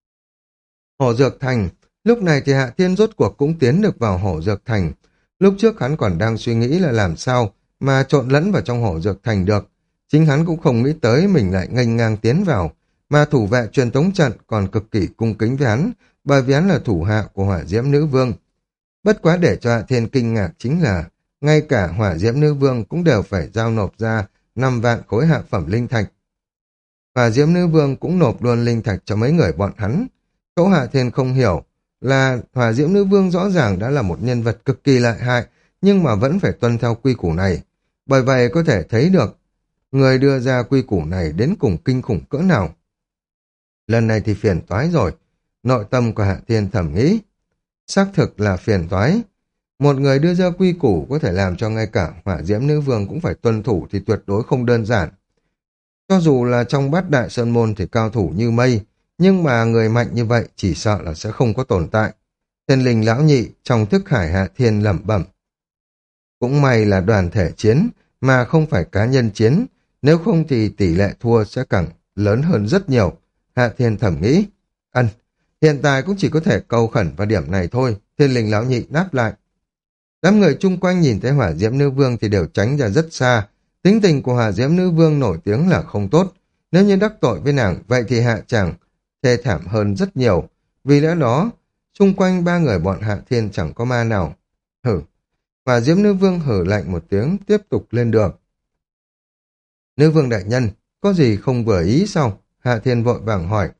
Hổ Dược Thành, lúc này thì Hạ Thiên rốt cuộc cũng tiến được vào Hổ Dược Thành. Lúc trước hắn còn đang suy nghĩ là làm sao mà trộn lẫn vào trong Hổ Dược Thành được. Chính hắn cũng không nghĩ tới mình lại nghênh ngang tiến vào, mà thủ vệ truyền tống trận còn cực kỳ cung kính với hắn, bởi vì hắn là thủ hạ của Hỏa Diễm Nữ Vương. Bất quá để cho Hạ Thiên kinh ngạc chính là ngay cả Hỏa Diễm Nữ Vương cũng đều phải giao nộp ra năm vạn khối hạ phẩm linh thạch. Hỏa Diễm Nữ Vương cũng nộp luôn linh thạch cho mấy người bọn hắn. Chỗ Hạ Thiên không hiểu là Hỏa Diễm Nữ Vương rõ ràng đã là một nhân vật cực kỳ lợi hại, nhưng mà vẫn phải tuân theo quy củ này. Bởi vậy có thể thấy được người đưa ra quy củ này đến cùng kinh khủng cỡ nào. Lần này thì phiền toái rồi. Nội tâm của Hạ Thiên thầm nghĩ. Xác thực là phiền toái. Một người đưa ra quy củ có thể làm cho ngay cả Hỏa Diễm Nữ Vương cũng phải tuân thủ thì tuyệt đối không đơn giản. Cho dù là trong bát đại sơn môn thì cao thủ như mây, nhưng mà người mạnh như vậy chỉ sợ là sẽ không có tồn tại. Thiên Linh lão nhị trong thức hải Hạ Thiên lẩm bẩm. Cũng may là đoàn thể chiến, mà không phải cá nhân chiến, nếu không thì tỷ lệ thua sẽ càng lớn hơn rất nhiều. Hạ Thiên thẩm nghĩ. Ân, hiện tại cũng chỉ có thể cầu khẩn vào điểm này thôi, Thiên Linh lão nhị đáp lại. Đám người chung quanh nhìn thấy Hỏa Diễm Nữ Vương thì đều tránh ra rất xa. Tính tình của Hỏa Diễm Nữ Vương nổi tiếng là không tốt. Nếu như đắc tội với nàng, vậy thì hạ chàng thê thảm hơn rất nhiều. Vì lẽ đó, xung quanh ba người bọn Hạ Thiên chẳng có ma nào. Hử. Hỏa Diễm Nữ Vương hử lạnh một tiếng, tiếp tục lên đường. Nữ Vương đại nhân, có gì không vừa ý sao? Hạ Thiên vội vàng hỏi.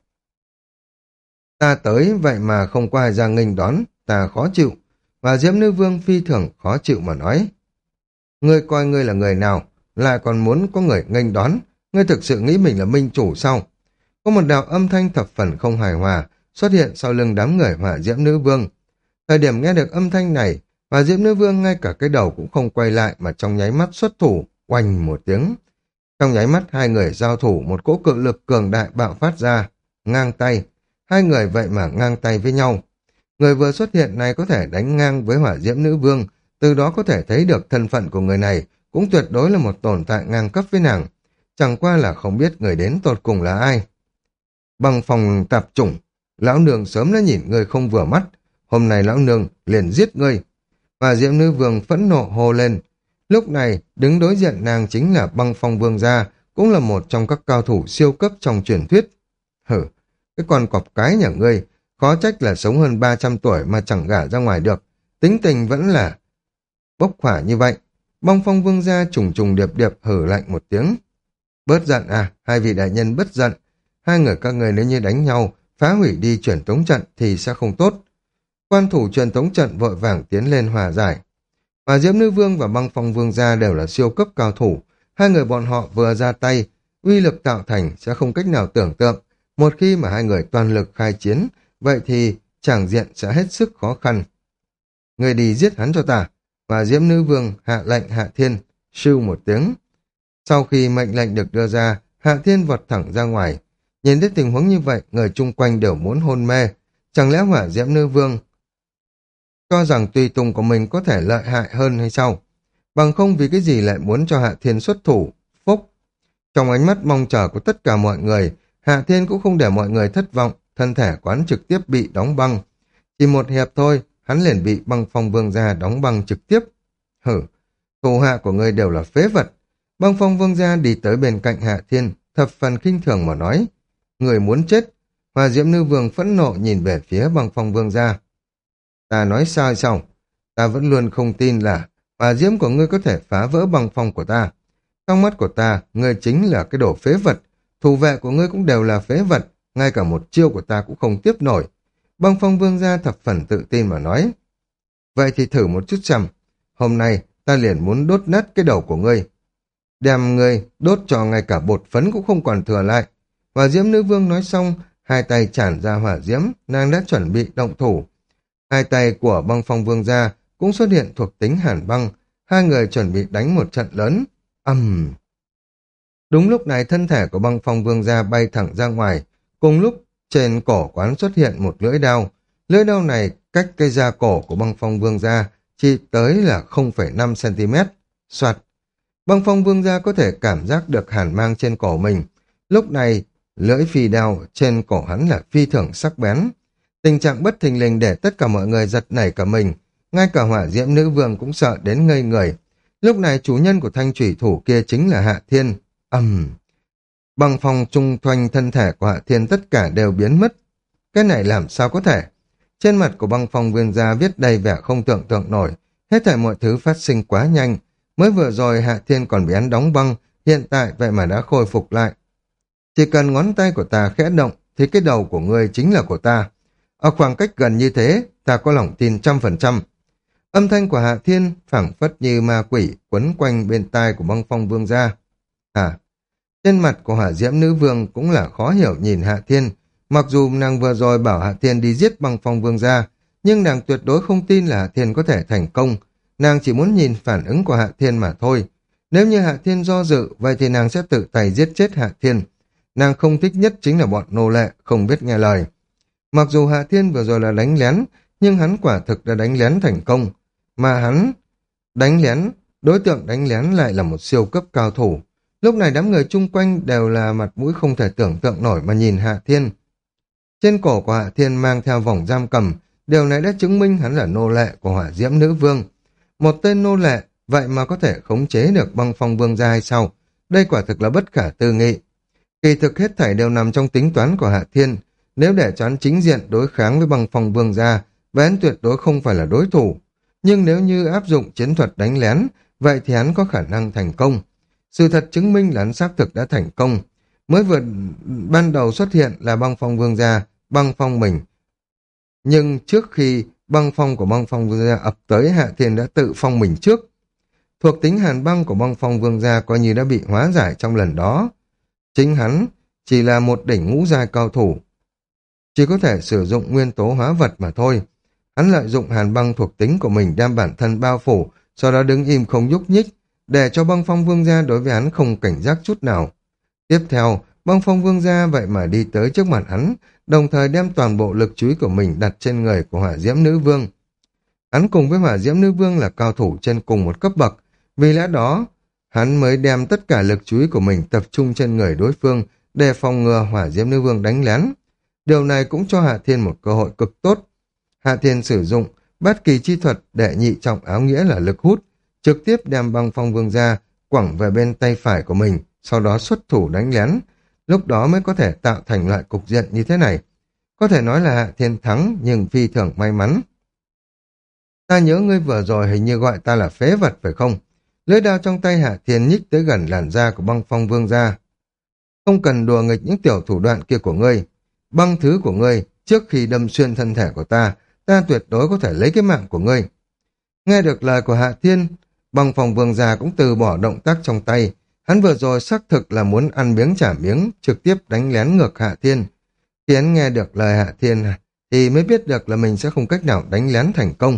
Ta tới vậy mà không có ai ra nghênh đón, ta khó chịu. Hỏa Diễm Nữ Vương phi thường khó chịu mà nói. Ngươi coi ngươi là người nào, lại còn muốn có người nghênh đón, ngươi thực sự nghĩ mình là minh chủ sao? Có một đạo âm thanh thập phần không hài hòa xuất hiện sau lưng đám người Hỏa Diễm Nữ Vương. Thời điểm nghe được âm thanh này, Hỏa Diễm Nữ Vương ngay cả cái đầu cũng không quay lại mà trong nháy mắt xuất thủ, oanh một tiếng. Trong nháy mắt hai người giao thủ, một cỗ cự lực cường đại bạo phát ra, ngang tay. Hai người vậy mà ngang tay với nhau. Người vừa xuất hiện này có thể đánh ngang với Hỏa Diễm Nữ Vương, từ đó có thể thấy được thân phận của người này cũng tuyệt đối là một tồn tại ngang cấp với nàng. Chẳng qua là không biết người đến tột cùng là ai. Bằng phòng tạp chủng, lão nương sớm đã nhìn người không vừa mắt, hôm nay lão nương liền giết ngươi. Hỏa Diễm Nữ Vương phẫn nộ hô lên. Lúc này, đứng đối diện nàng chính là Băng Phong Vương gia, cũng là một trong các cao thủ siêu cấp trong truyền thuyết. Hử, cái con cọp cái nhà ngươi, khó trách là sống hơn ba trăm tuổi mà chẳng gả ra ngoài được. Tính tình vẫn là bốc hỏa như vậy. Băng Phong Vương gia trùng trùng điệp điệp hử lạnh một tiếng. Bớt giận à, hai vị đại nhân bất giận. Hai người các người nếu như đánh nhau, phá hủy đi truyền tống trận thì sẽ không tốt. Quan thủ truyền tống trận vội vàng tiến lên hòa giải. Hỏa Diễm Nữ Vương và Băng Phong Vương gia đều là siêu cấp cao thủ, hai người bọn họ vừa ra tay, uy lực tạo thành sẽ không cách nào tưởng tượng. Một khi mà hai người toàn lực khai chiến, vậy thì tràng diện sẽ hết sức khó khăn. Người đi giết hắn cho ta. Hỏa Diễm Nữ Vương hạ lệnh Hạ Thiên, sưu một tiếng. Sau khi mệnh lệnh được đưa ra, Hạ Thiên vọt thẳng ra ngoài. Nhìn thấy tình huống như vậy, người chung quanh đều muốn hôn mê. Chẳng lẽ Hỏa Diễm Nữ Vương cho rằng tùy tùng của mình có thể lợi hại hơn hay sao? Bằng không vì cái gì lại muốn cho Hạ Thiên xuất thủ? Phúc! Trong ánh mắt mong chờ của tất cả mọi người, Hạ Thiên cũng không để mọi người thất vọng, thân thể quán trực tiếp bị đóng băng. Chỉ một hiệp thôi, hắn liền bị Băng Phong Vương gia đóng băng trực tiếp. Hử! Thủ hạ của ngươi đều là phế vật. Băng Phong Vương gia đi tới bên cạnh Hạ Thiên, thập phần khinh thường mà nói. Người muốn chết. Hỏa Diễm Nữ Vương phẫn nộ nhìn về phía Băng Phong Vương gia. Ta nói sai sao? Ta vẫn luôn không tin là hỏa diễm của ngươi có thể phá vỡ băng phong của ta. Trong mắt của ta, ngươi chính là cái đồ phế vật. Thủ vệ của ngươi cũng đều là phế vật. Ngay cả một chiêu của ta cũng không tiếp nổi. Băng Phong Vương gia thập phần tự tin mà nói. Vậy thì thử một chút xem. Hôm nay ta liền muốn đốt nát cái đầu của ngươi. Đem ngươi đốt cho ngay cả bột phấn cũng không còn thừa lại. Hỏa Diễm Nữ Vương nói xong, hai tay tràn ra hỏa diễm, nàng đã chuẩn bị động thủ. Hai tay của Băng Phong Vương gia cũng xuất hiện thuộc tính hàn băng, hai người chuẩn bị đánh một trận lớn. Ầm! Uhm. Đúng lúc này thân thể của Băng Phong Vương gia bay thẳng ra ngoài, cùng lúc trên cổ quán xuất hiện một lưỡi đao. Lưỡi đao này cách cây da cổ của Băng Phong Vương gia chỉ tới là không phẩy năm xăng-ti-mét. Soạt! Băng Phong Vương gia có thể cảm giác được hàn mang trên cổ mình. Lúc này, lưỡi phi đao trên cổ hắn là phi thường sắc bén. Tình trạng bất thình lình để tất cả mọi người giật nảy cả mình. Ngay cả Hỏa Diễm Nữ Vương cũng sợ đến ngây người. Lúc này chủ nhân của thanh thủy thủ kia chính là Hạ Thiên. Ầm! Uhm. Băng phong trung thoanh thân thể của Hạ Thiên tất cả đều biến mất. Cái này làm sao có thể? Trên mặt của Băng Phong Vương gia viết đầy vẻ không tưởng tượng nổi. Hết thảy mọi thứ phát sinh quá nhanh. Mới vừa rồi Hạ Thiên còn bị hắn đóng băng, hiện tại vậy mà đã khôi phục lại. Chỉ cần ngón tay của ta khẽ động thì cái đầu của ngươi chính là của ta. Ở khoảng cách gần như thế, ta có lòng tin trăm phần trăm. Âm thanh của Hạ Thiên phảng phất như ma quỷ quấn quanh bên tai của Băng Phong Vương gia. À, trên mặt của Hỏa Diễm Nữ Vương cũng là khó hiểu nhìn Hạ Thiên. Mặc dù nàng vừa rồi bảo Hạ Thiên đi giết Băng Phong Vương gia, nhưng nàng tuyệt đối không tin là Hạ Thiên có thể thành công. Nàng chỉ muốn nhìn phản ứng của Hạ Thiên mà thôi. Nếu như Hạ Thiên do dự, vậy thì nàng sẽ tự tay giết chết Hạ Thiên. Nàng không thích nhất chính là bọn nô lệ, không biết nghe lời. Mặc dù Hạ Thiên vừa rồi là đánh lén, nhưng hắn quả thực đã đánh lén thành công. Mà hắn đánh lén, đối tượng đánh lén lại là một siêu cấp cao thủ. Lúc này đám người chung quanh đều là mặt mũi không thể tưởng tượng nổi mà nhìn Hạ Thiên. Trên cổ của Hạ Thiên mang theo vòng giam cầm, điều này đã chứng minh hắn là nô lệ của Hỏa Diễm Nữ Vương. Một tên nô lệ, vậy mà có thể khống chế được Băng Phong Vương gia hay sao? Đây quả thực là bất khả tư nghị. Kỳ thực hết thảy đều nằm trong tính toán của Hạ Thiên. Nếu để cho hắn chính diện đối kháng với Băng Phong Vương gia, vậy hắn tuyệt đối không phải là đối thủ. Nhưng nếu như áp dụng chiến thuật đánh lén, vậy thì hắn có khả năng thành công. Sự thật chứng minh là hắn xác thực đã thành công. Mới vừa ban đầu xuất hiện là Băng Phong Vương gia, băng phong mình. Nhưng trước khi băng phong của Băng Phong Vương gia ập tới, Hạ Thiên đã tự phong mình trước. Thuộc tính hàn băng của Băng Phong Vương gia coi như đã bị hóa giải trong lần đó. Chính hắn chỉ là một đỉnh ngũ giai cao thủ, chỉ có thể sử dụng nguyên tố hóa vật mà thôi. Hắn lợi dụng hàn băng thuộc tính của mình đem bản thân bao phủ, sau đó đứng im không nhúc nhích, để cho Băng Phong Vương gia đối với hắn không cảnh giác chút nào. Tiếp theo, Băng Phong Vương gia vậy mà đi tới trước mặt hắn, đồng thời đem toàn bộ lực chú ý của mình đặt trên người của Hỏa Diễm Nữ Vương. Hắn cùng với Hỏa Diễm Nữ Vương là cao thủ trên cùng một cấp bậc, vì lẽ đó hắn mới đem tất cả lực chú ý của mình tập trung trên người đối phương để phòng ngừa Hỏa Diễm Nữ Vương đánh lén. Điều này cũng cho Hạ Thiên một cơ hội cực tốt. Hạ Thiên sử dụng bát kỳ chi thuật đệ nhị trọng áo nghĩa là lực hút, trực tiếp đem Băng Phong Vương gia quẳng về bên tay phải của mình, sau đó xuất thủ đánh lén. Lúc đó mới có thể tạo thành loại cục diện như thế này. Có thể nói là Hạ Thiên thắng, nhưng phi thường may mắn. Ta nhớ ngươi vừa rồi hình như gọi ta là phế vật phải không? Lưỡi đao trong tay Hạ Thiên nhích tới gần làn da của Băng Phong Vương gia. Không cần đùa nghịch những tiểu thủ đoạn kia của ngươi. Băng thứ của ngươi, trước khi đâm xuyên thân thể của ta, ta tuyệt đối có thể lấy cái mạng của ngươi. Nghe được lời của Hạ Thiên, Băng Phong Vương gia cũng từ bỏ động tác trong tay. Hắn vừa rồi xác thực là muốn ăn miếng trả miếng, trực tiếp đánh lén ngược Hạ Thiên. Khi hắn nghe được lời Hạ Thiên thì mới biết được là mình sẽ không cách nào đánh lén thành công.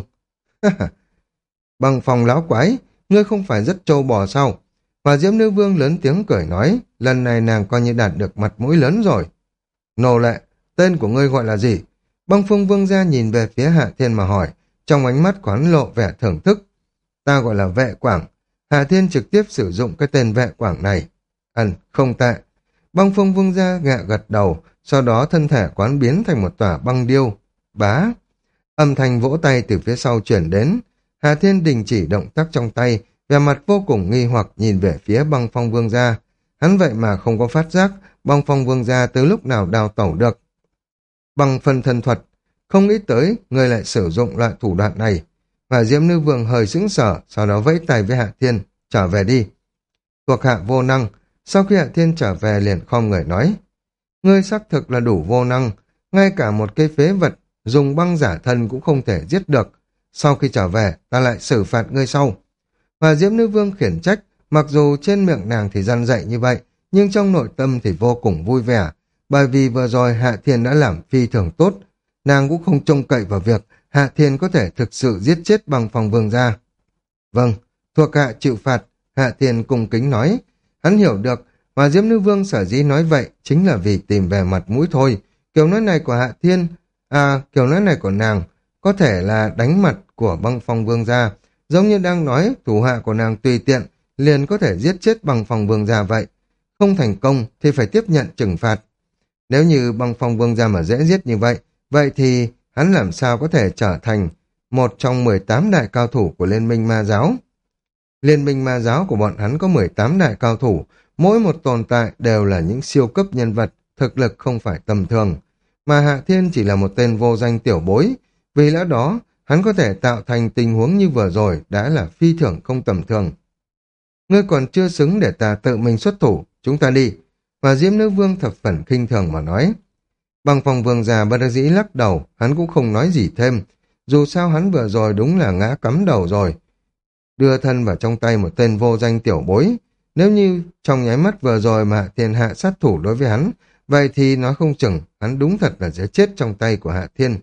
Băng Phong lão quái, ngươi không phải rất trâu bò sao? Hỏa Diễm Nữ Vương lớn tiếng cười nói, lần này nàng coi như đạt được mặt mũi lớn rồi. Nô lệ, tên của ngươi gọi là gì? Băng Phong Vương gia nhìn về phía Hạ Thiên mà hỏi, trong ánh mắt của hắn lộ vẻ thưởng thức. Ta gọi là Vệ Quảng. Hạ Thiên trực tiếp sử dụng cái tên Vệ Quảng này. Ừm, không tệ. Băng Phong Vương gia gạ gật đầu, sau đó thân thể quán biến thành một tòa băng điêu. Bá. Âm thanh vỗ tay từ phía sau chuyển đến. Hạ Thiên đình chỉ động tác trong tay, vẻ mặt vô cùng nghi hoặc nhìn về phía Băng Phong Vương gia. Hắn vậy mà không có phát giác, Băng Phong Vương gia từ lúc nào đào tẩu được. Bằng phân thân thuật, không nghĩ tới người lại sử dụng loại thủ đoạn này. Hỏa Diễm Nữ Vương hơi sững sờ, sau đó vẫy tay với Hạ Thiên, trở về đi. Thuộc hạ vô năng, sau khi Hạ Thiên trở về liền khom người nói, ngươi xác thực là đủ vô năng, ngay cả một cây phế vật dùng băng giả thân cũng không thể giết được. Sau khi trở về, ta lại xử phạt ngươi sau. Hỏa Diễm Nữ Vương khiển trách, mặc dù trên miệng nàng thì răn dạy như vậy, nhưng trong nội tâm thì vô cùng vui vẻ, bởi vì vừa rồi Hạ Thiên đã làm phi thường tốt. Nàng cũng không trông cậy vào việc Hạ Thiên có thể thực sự giết chết Băng Phong Vương gia. Vâng, thuộc hạ chịu phạt, Hạ Thiên cung kính nói. Hắn hiểu được, Hỏa Diễm Nữ Vương sở dĩ nói vậy chính là vì tìm về mặt mũi thôi. Kiểu nói này của Hạ Thiên, à, kiểu nói này của nàng, có thể là đánh mặt của Băng Phong Vương gia, giống như đang nói thủ hạ của nàng tùy tiện, liền có thể giết chết Băng Phong Vương gia vậy. Không thành công thì phải tiếp nhận trừng phạt. Nếu như Băng Phong Vương gia mà dễ giết như vậy, vậy thì hắn làm sao có thể trở thành một trong mười tám đại cao thủ của Liên minh Ma giáo? Liên minh Ma giáo của bọn hắn có mười tám đại cao thủ, mỗi một tồn tại đều là những siêu cấp nhân vật, thực lực không phải tầm thường. Mà Hạ Thiên chỉ là một tên vô danh tiểu bối, vì lẽ đó hắn có thể tạo thành tình huống như vừa rồi đã là phi thường không tầm thường. Ngươi còn chưa xứng để ta tự mình xuất thủ, chúng ta đi. Và Diễm Nữ Vương thập phần khinh thường mà nói. Băng Phong Vương già bất đắc dĩ lắc đầu, hắn cũng không nói gì thêm. Dù sao hắn vừa rồi đúng là ngã cắm đầu rồi. Đưa thân vào trong tay một tên vô danh tiểu bối. Nếu như trong nháy mắt vừa rồi mà Hạ Thiên hạ sát thủ đối với hắn, vậy thì nói không chừng hắn đúng thật là sẽ chết trong tay của Hạ Thiên.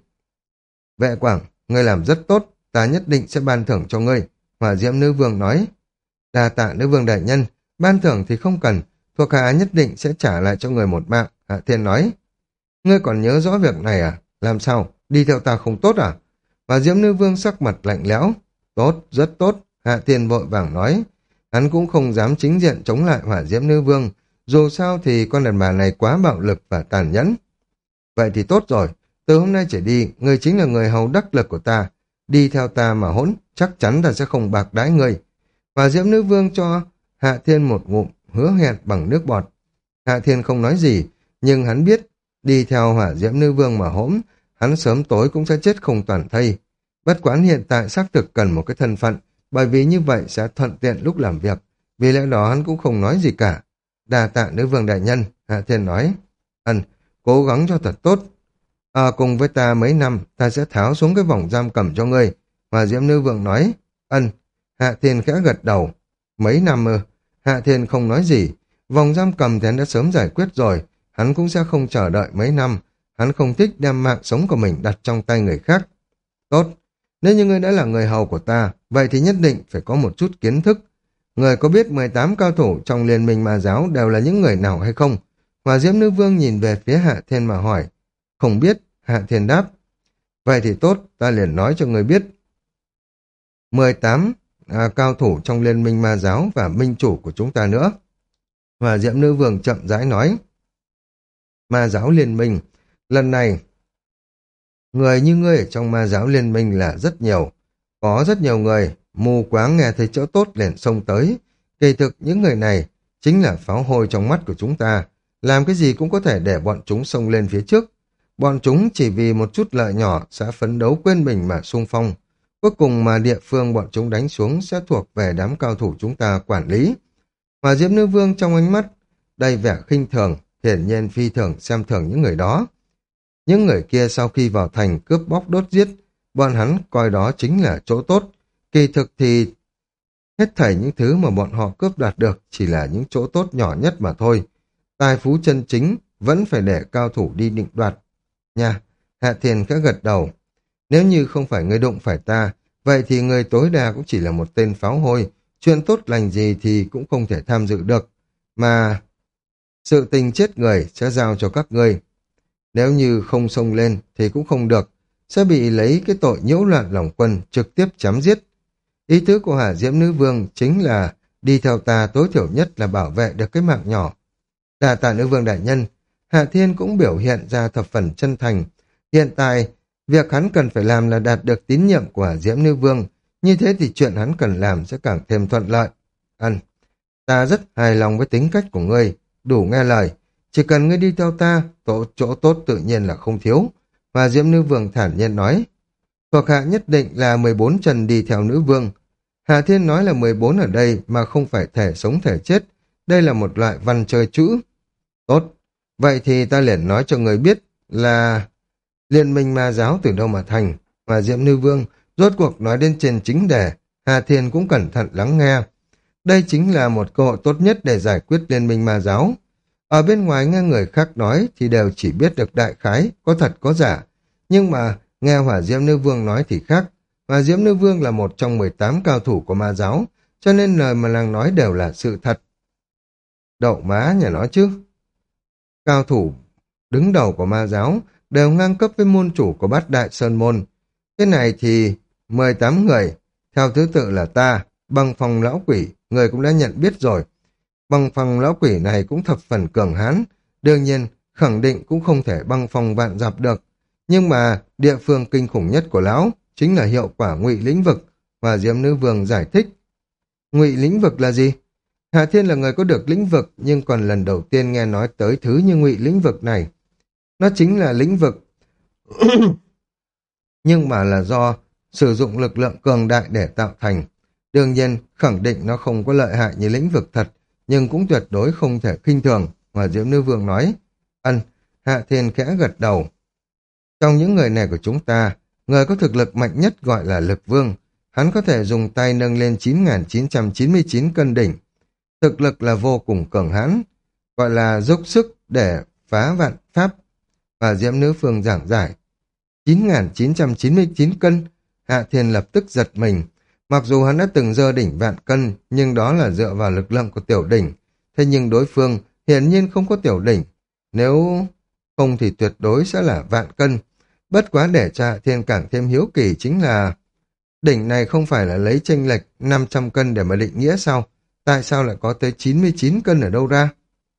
Vệ Quảng, ngươi làm rất tốt, ta nhất định sẽ ban thưởng cho ngươi. Hỏa Diễm Nữ Vương nói. Đa tạ Nữ Vương đại nhân, ban thưởng thì không cần, thuộc hạ nhất định sẽ trả lại cho người một mạng. Hạ Thiên nói. Ngươi còn nhớ rõ việc này à? Làm sao? Đi theo ta không tốt à? Và Diễm Nữ Vương sắc mặt lạnh lẽo. Tốt, rất tốt. Hạ Thiên vội vàng nói. Hắn cũng không dám chính diện chống lại Hỏa Diễm Nữ Vương. Dù sao thì con đàn bà này quá bạo lực và tàn nhẫn. Vậy thì tốt rồi. Từ hôm nay trở đi, ngươi chính là người hầu đắc lực của ta. Đi theo ta mà hỗn, chắc chắn ta sẽ không bạc đãi ngươi. Hỏa Diễm Nữ Vương cho Hạ Thiên một ngụm hứa hẹn bằng nước bọt. Hạ Thiên không nói gì, nhưng hắn biết đi theo Hỏa Diễm Nữ Vương mà hỗn, hắn sớm tối cũng sẽ chết không toàn thây. Bất quán hiện tại xác thực cần một cái thân phận, bởi vì như vậy sẽ thuận tiện lúc làm việc. Vì lẽ đó hắn cũng không nói gì cả. Đa tạ Nữ Vương đại nhân, Hạ Thiên nói. Ân, cố gắng cho thật tốt. À, cùng với ta mấy năm, ta sẽ tháo xuống cái vòng giam cầm cho ngươi. Hỏa Diễm Nữ Vương nói. Ân, Hạ Thiên khẽ gật đầu. Mấy năm ư? Hạ Thiên không nói gì. Vòng giam cầm thì hắn đã sớm giải quyết rồi. Hắn cũng sẽ không chờ đợi mấy năm. Hắn không thích đem mạng sống của mình đặt trong tay người khác. Tốt, nếu như ngươi đã là người hầu của ta, vậy thì nhất định phải có một chút kiến thức. Người có biết mười tám cao thủ trong Liên minh Ma giáo đều là những người nào hay không? Hỏa Diễm Nữ Vương nhìn về phía Hạ Thiên mà hỏi. Không biết, Hạ Thiên đáp. Vậy thì tốt, ta liền nói cho người biết. mười tám à, cao thủ trong Liên minh Ma giáo và minh chủ của chúng ta nữa. Hỏa Diễm Nữ Vương chậm rãi nói. Ma giáo liên minh, lần này người như ngươi ở trong Ma giáo liên minh là rất nhiều. Có rất nhiều người mù quáng nghe thấy chỗ tốt liền xông tới. Kỳ thực những người này chính là pháo hôi trong mắt của chúng ta. Làm cái gì cũng có thể để bọn chúng xông lên phía trước. Bọn chúng chỉ vì một chút lợi nhỏ sẽ phấn đấu quên mình mà xung phong. Cuối cùng mà địa phương bọn chúng đánh xuống sẽ thuộc về đám cao thủ chúng ta quản lý. Hỏa Diễm Nữ Vương trong ánh mắt đầy vẻ khinh thường, hiển nhiên phi thường xem thường những người đó. Những người kia sau khi vào thành cướp bóc đốt giết, bọn hắn coi đó chính là chỗ tốt. Kỳ thực thì hết thảy những thứ mà bọn họ cướp đoạt được chỉ là những chỗ tốt nhỏ nhất mà thôi. Tài phú chân chính vẫn phải để cao thủ đi định đoạt. Nha, Hạ Thiên khẽ gật đầu. Nếu như không phải ngươi đụng phải ta, vậy thì người tối đa cũng chỉ là một tên pháo hôi, chuyện tốt lành gì thì cũng không thể tham dự được. Mà sự tình chết người sẽ giao cho các ngươi. Nếu như không xông lên thì cũng không được, sẽ bị lấy cái tội nhiễu loạn lòng quân trực tiếp chém giết. Ý tứ của Hỏa Diễm Nữ Vương chính là đi theo ta tối thiểu nhất là bảo vệ được cái mạng nhỏ. Đà tạ Nữ Vương đại nhân, Hạ Thiên cũng biểu hiện ra thập phần chân thành. Hiện tại, việc hắn cần phải làm là đạt được tín nhiệm của Hỏa Diễm Nữ Vương, như thế thì chuyện hắn cần làm sẽ càng thêm thuận lợi. Ân, ta rất hài lòng với tính cách của ngươi, đủ nghe lời. Chỉ cần ngươi đi theo ta, tổ chỗ tốt tự nhiên là không thiếu. Hỏa Diễm Nữ Vương thản nhiên nói. Thuộc hạ nhất định là mười bốn chân đi theo nữ vương. Hạ Thiên nói là mười bốn ở đây mà không phải thể sống thể chết. Đây là một loại văn chơi chữ. Tốt, vậy thì ta liền nói cho người biết là Liên minh ma giáo từ đâu mà thành. Hỏa Diễm Nữ Vương rốt cuộc nói đến trên chính đề. Hạ Thiên cũng cẩn thận lắng nghe. Đây chính là một cơ hội tốt nhất để giải quyết liên minh ma giáo. Ở bên ngoài nghe người khác nói thì đều chỉ biết được đại khái, có thật có giả. Nhưng mà nghe Hỏa Diễm Nữ Vương nói thì khác. Hỏa Diễm Nữ Vương là một trong mười tám cao thủ của ma giáo, cho nên lời mà nàng nói đều là sự thật. Đậu má nhà nói chứ. Cao thủ đứng đầu của ma giáo đều ngang cấp với môn chủ của bát đại sơn môn. Cái này thì mười tám người, theo thứ tự là ta, Băng Phong lão quỷ, người cũng đã nhận biết rồi. Băng Phong lão quỷ này cũng thập phần cường hãn, đương nhiên khẳng định cũng không thể băng phong vạn dặm được. Nhưng mà địa phương kinh khủng nhất của lão chính là hiệu quả ngụy lĩnh vực, và Diễm Nữ Vương giải thích. Ngụy lĩnh vực là gì? Hạ Thiên là người có được lĩnh vực, nhưng còn lần đầu tiên nghe nói tới thứ như ngụy lĩnh vực này. Nó chính là lĩnh vực nhưng mà là do sử dụng lực lượng cường đại để tạo thành. Đương nhiên, khẳng định nó không có lợi hại như lĩnh vực thật, nhưng cũng tuyệt đối không thể khinh thường, mà Diễm Nữ Vương nói. Ân, Hạ Thiên khẽ gật đầu. Trong những người này của chúng ta, người có thực lực mạnh nhất gọi là Lực Vương. Hắn có thể dùng tay nâng lên chín nghìn chín trăm chín mươi chín cân đỉnh. Thực lực là vô cùng cường hãn, gọi là dốc sức để phá vạn pháp. Và Diễm Nữ Vương giảng giải. chín nghìn chín trăm chín mươi chín cân, Hạ Thiên lập tức giật mình. Mặc dù hắn đã từng giơ đỉnh vạn cân, nhưng đó là dựa vào lực lượng của tiểu đỉnh. Thế nhưng đối phương hiển nhiên không có tiểu đỉnh. Nếu không thì tuyệt đối sẽ là vạn cân. Bất quá để cho Hạ Thiên càng thêm hiếu kỳ chính là đỉnh này không phải là lấy chênh lệch năm trăm cân để mà định nghĩa sao? Tại sao lại có tới chín mươi chín cân ở đâu ra?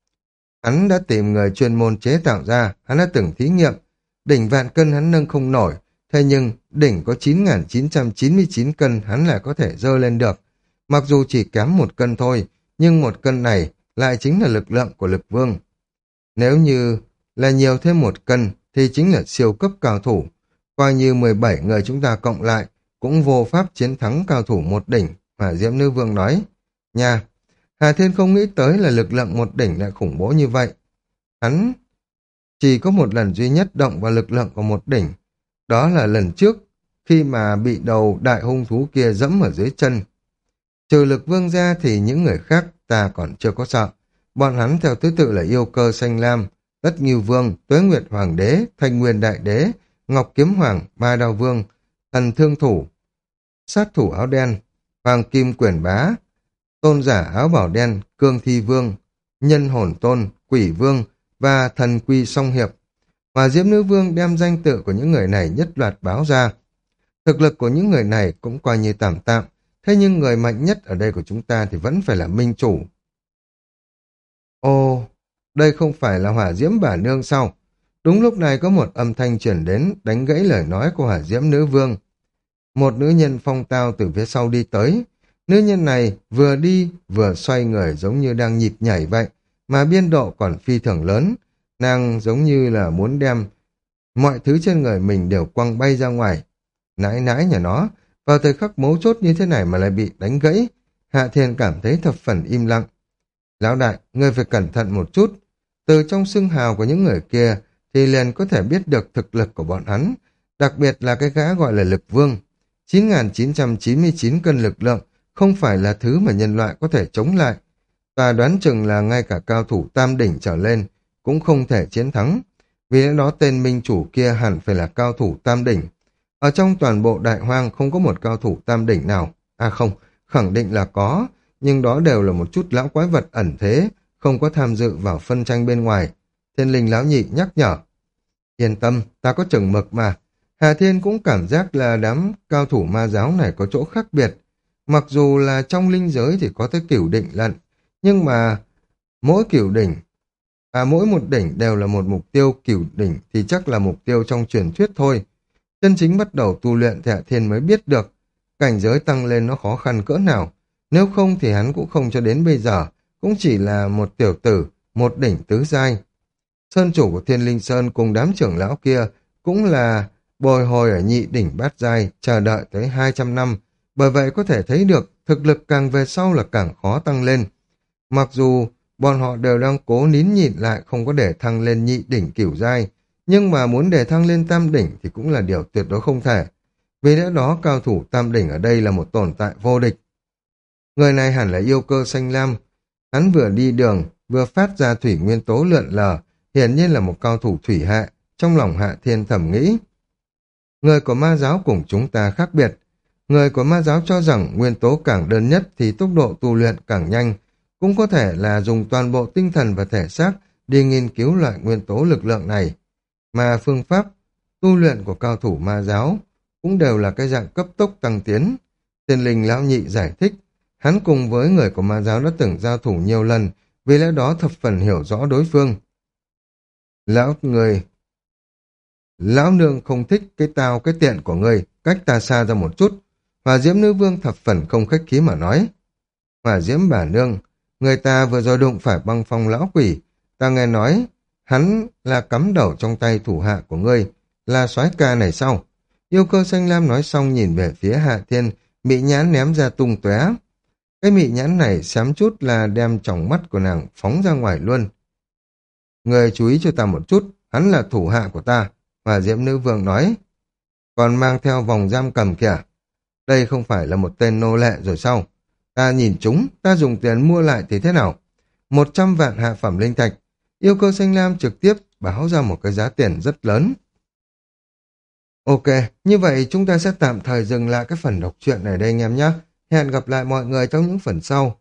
Hắn đã tìm người chuyên môn chế tạo ra, hắn đã từng thí nghiệm. Đỉnh vạn cân hắn nâng không nổi, thế nhưng đỉnh có chín nghìn chín trăm chín mươi chín cân hắn lại có thể dơ lên được. Mặc dù chỉ kém một cân thôi, nhưng một cân này lại chính là lực lượng của Lực Vương. Nếu như là nhiều thêm một cân thì chính là siêu cấp cao thủ. Coi như mười bảy người chúng ta cộng lại cũng vô pháp chiến thắng cao thủ một đỉnh, mà Diễm Nữ Vương nói. Nha, Hà Thiên không nghĩ tới là lực lượng một đỉnh lại khủng bố như vậy. Hắn chỉ có một lần duy nhất động vào lực lượng của một đỉnh. Đó là lần trước, khi mà bị đầu đại hung thú kia dẫm ở dưới chân. Trừ Lực Vương ra thì những người khác ta còn chưa có sợ. Bọn hắn theo thứ tự là Yêu Cơ Xanh Lam, Tất Ngưu Vương, Tuế Nguyệt Hoàng Đế, Thanh Nguyên Đại Đế, Ngọc Kiếm Hoàng, Ma Đao Vương, Thần Thương Thủ, Sát Thủ Áo Đen, Hoàng Kim Quyển Bá, Tôn Giả Áo Bảo Đen, Cương Thi Vương, Nhân Hồn Tôn, Quỷ Vương và Thần Quy Song Hiệp. Hỏa Diễm Nữ Vương đem danh tự của những người này nhất loạt báo ra. Thực lực của những người này cũng coi như tạm tạm, thế nhưng người mạnh nhất ở đây của chúng ta thì vẫn phải là Minh Chủ. Ồ, đây không phải là Hỏa Diễm bà nương sao? Đúng lúc này có một âm thanh chuyển đến đánh gãy lời nói của Hỏa Diễm Nữ Vương. Một nữ nhân phong tao từ phía sau đi tới. Nữ nhân này vừa đi vừa xoay người giống như đang nhịp nhảy vậy, mà biên độ còn phi thường lớn. Nàng giống như là muốn đem mọi thứ trên người mình đều quăng bay ra ngoài. Nãi nãi nhà nó, vào thời khắc mấu chốt như thế này mà lại bị đánh gãy. Hạ Thiên cảm thấy thập phần im lặng. Lão đại, ngươi phải cẩn thận một chút. Từ trong xưng hào của những người kia thì liền có thể biết được thực lực của bọn hắn, đặc biệt là cái gã gọi là Lực Vương. chín nghìn chín trăm chín mươi chín cân lực lượng không phải là thứ mà nhân loại có thể chống lại. Ta đoán chừng là ngay cả cao thủ tam đỉnh trở lên cũng không thể chiến thắng. Vì lẽ đó tên minh chủ kia hẳn phải là cao thủ tam đỉnh. Ở trong toàn bộ đại hoang không có một cao thủ tam đỉnh nào. À không, khẳng định là có, nhưng đó đều là một chút lão quái vật ẩn thế, không có tham dự vào phân tranh bên ngoài. Thiên linh lão nhị nhắc nhở. Yên tâm, ta có chừng mực mà. Hà Thiên cũng cảm giác là đám cao thủ ma giáo này có chỗ khác biệt. Mặc dù là trong linh giới thì có tới cửu định lận, nhưng mà mỗi cửu đỉnh, à mỗi một đỉnh đều là một mục tiêu, cửu đỉnh thì chắc là mục tiêu trong truyền thuyết thôi. Chân chính bắt đầu tu luyện thì Hạ Thiên mới biết được cảnh giới tăng lên nó khó khăn cỡ nào. Nếu không thì hắn cũng không cho đến bây giờ, cũng chỉ là một tiểu tử, một đỉnh tứ giai. Sơn chủ của Thiên Linh Sơn cùng đám trưởng lão kia cũng là bồi hồi ở nhị đỉnh bát giai, chờ đợi tới hai trăm năm, bởi vậy có thể thấy được thực lực càng về sau là càng khó tăng lên. Mặc dù bọn họ đều đang cố nín nhịn lại không có để thăng lên nhị đỉnh cửu giai, nhưng mà muốn để thăng lên tam đỉnh thì cũng là điều tuyệt đối không thể. Vì lẽ đó cao thủ tam đỉnh ở đây là một tồn tại vô địch. Người này hẳn là yêu cơ xanh lam. Hắn vừa đi đường, vừa phát ra thủy nguyên tố lượn lờ, hiển nhiên là một cao thủ thủy hệ. Trong lòng Hạ Thiên thầm nghĩ. Người của ma giáo cùng chúng ta khác biệt. Người của ma giáo cho rằng nguyên tố càng đơn nhất thì tốc độ tu luyện càng nhanh, cũng có thể là dùng toàn bộ tinh thần và thể xác đi nghiên cứu loại nguyên tố lực lượng này. Mà phương pháp tu luyện của cao thủ ma giáo cũng đều là cái dạng cấp tốc tăng tiến. Tiên linh lão nhị giải thích, hắn cùng với người của ma giáo đã từng giao thủ nhiều lần, vì lẽ đó thập phần hiểu rõ đối phương. Lão người, lão nương không thích cái tao cái tiện của ngươi, cách ta xa ra một chút. Hỏa diễm nữ vương thập phần không khách khí mà nói. Hỏa diễm bà nương, người ta vừa rồi đụng phải băng phong lão quỷ, ta nghe nói hắn là cắm đầu trong tay thủ hạ của ngươi, là soái ca này sao? Yêu cơ xanh lam nói xong nhìn về phía Hạ Thiên, mị nhãn ném ra tung tóe. Cái mị nhãn này xém chút là đem tròng mắt của nàng phóng ra ngoài luôn. Người chú ý cho ta một chút, hắn là thủ hạ của ta, Hỏa diễm nữ vương nói. Còn mang theo vòng giam cầm kìa. Đây không phải là một tên nô lệ rồi sao? Ta nhìn chúng, ta dùng tiền mua lại thì thế nào? Một trăm vạn hạ phẩm linh thạch. Yêu cơ xanh lam trực tiếp báo ra một cái giá tiền rất lớn. Ok, như vậy chúng ta sẽ tạm thời dừng lại cái phần đọc truyện này đây anh em nhé. Hẹn gặp lại mọi người trong những phần sau.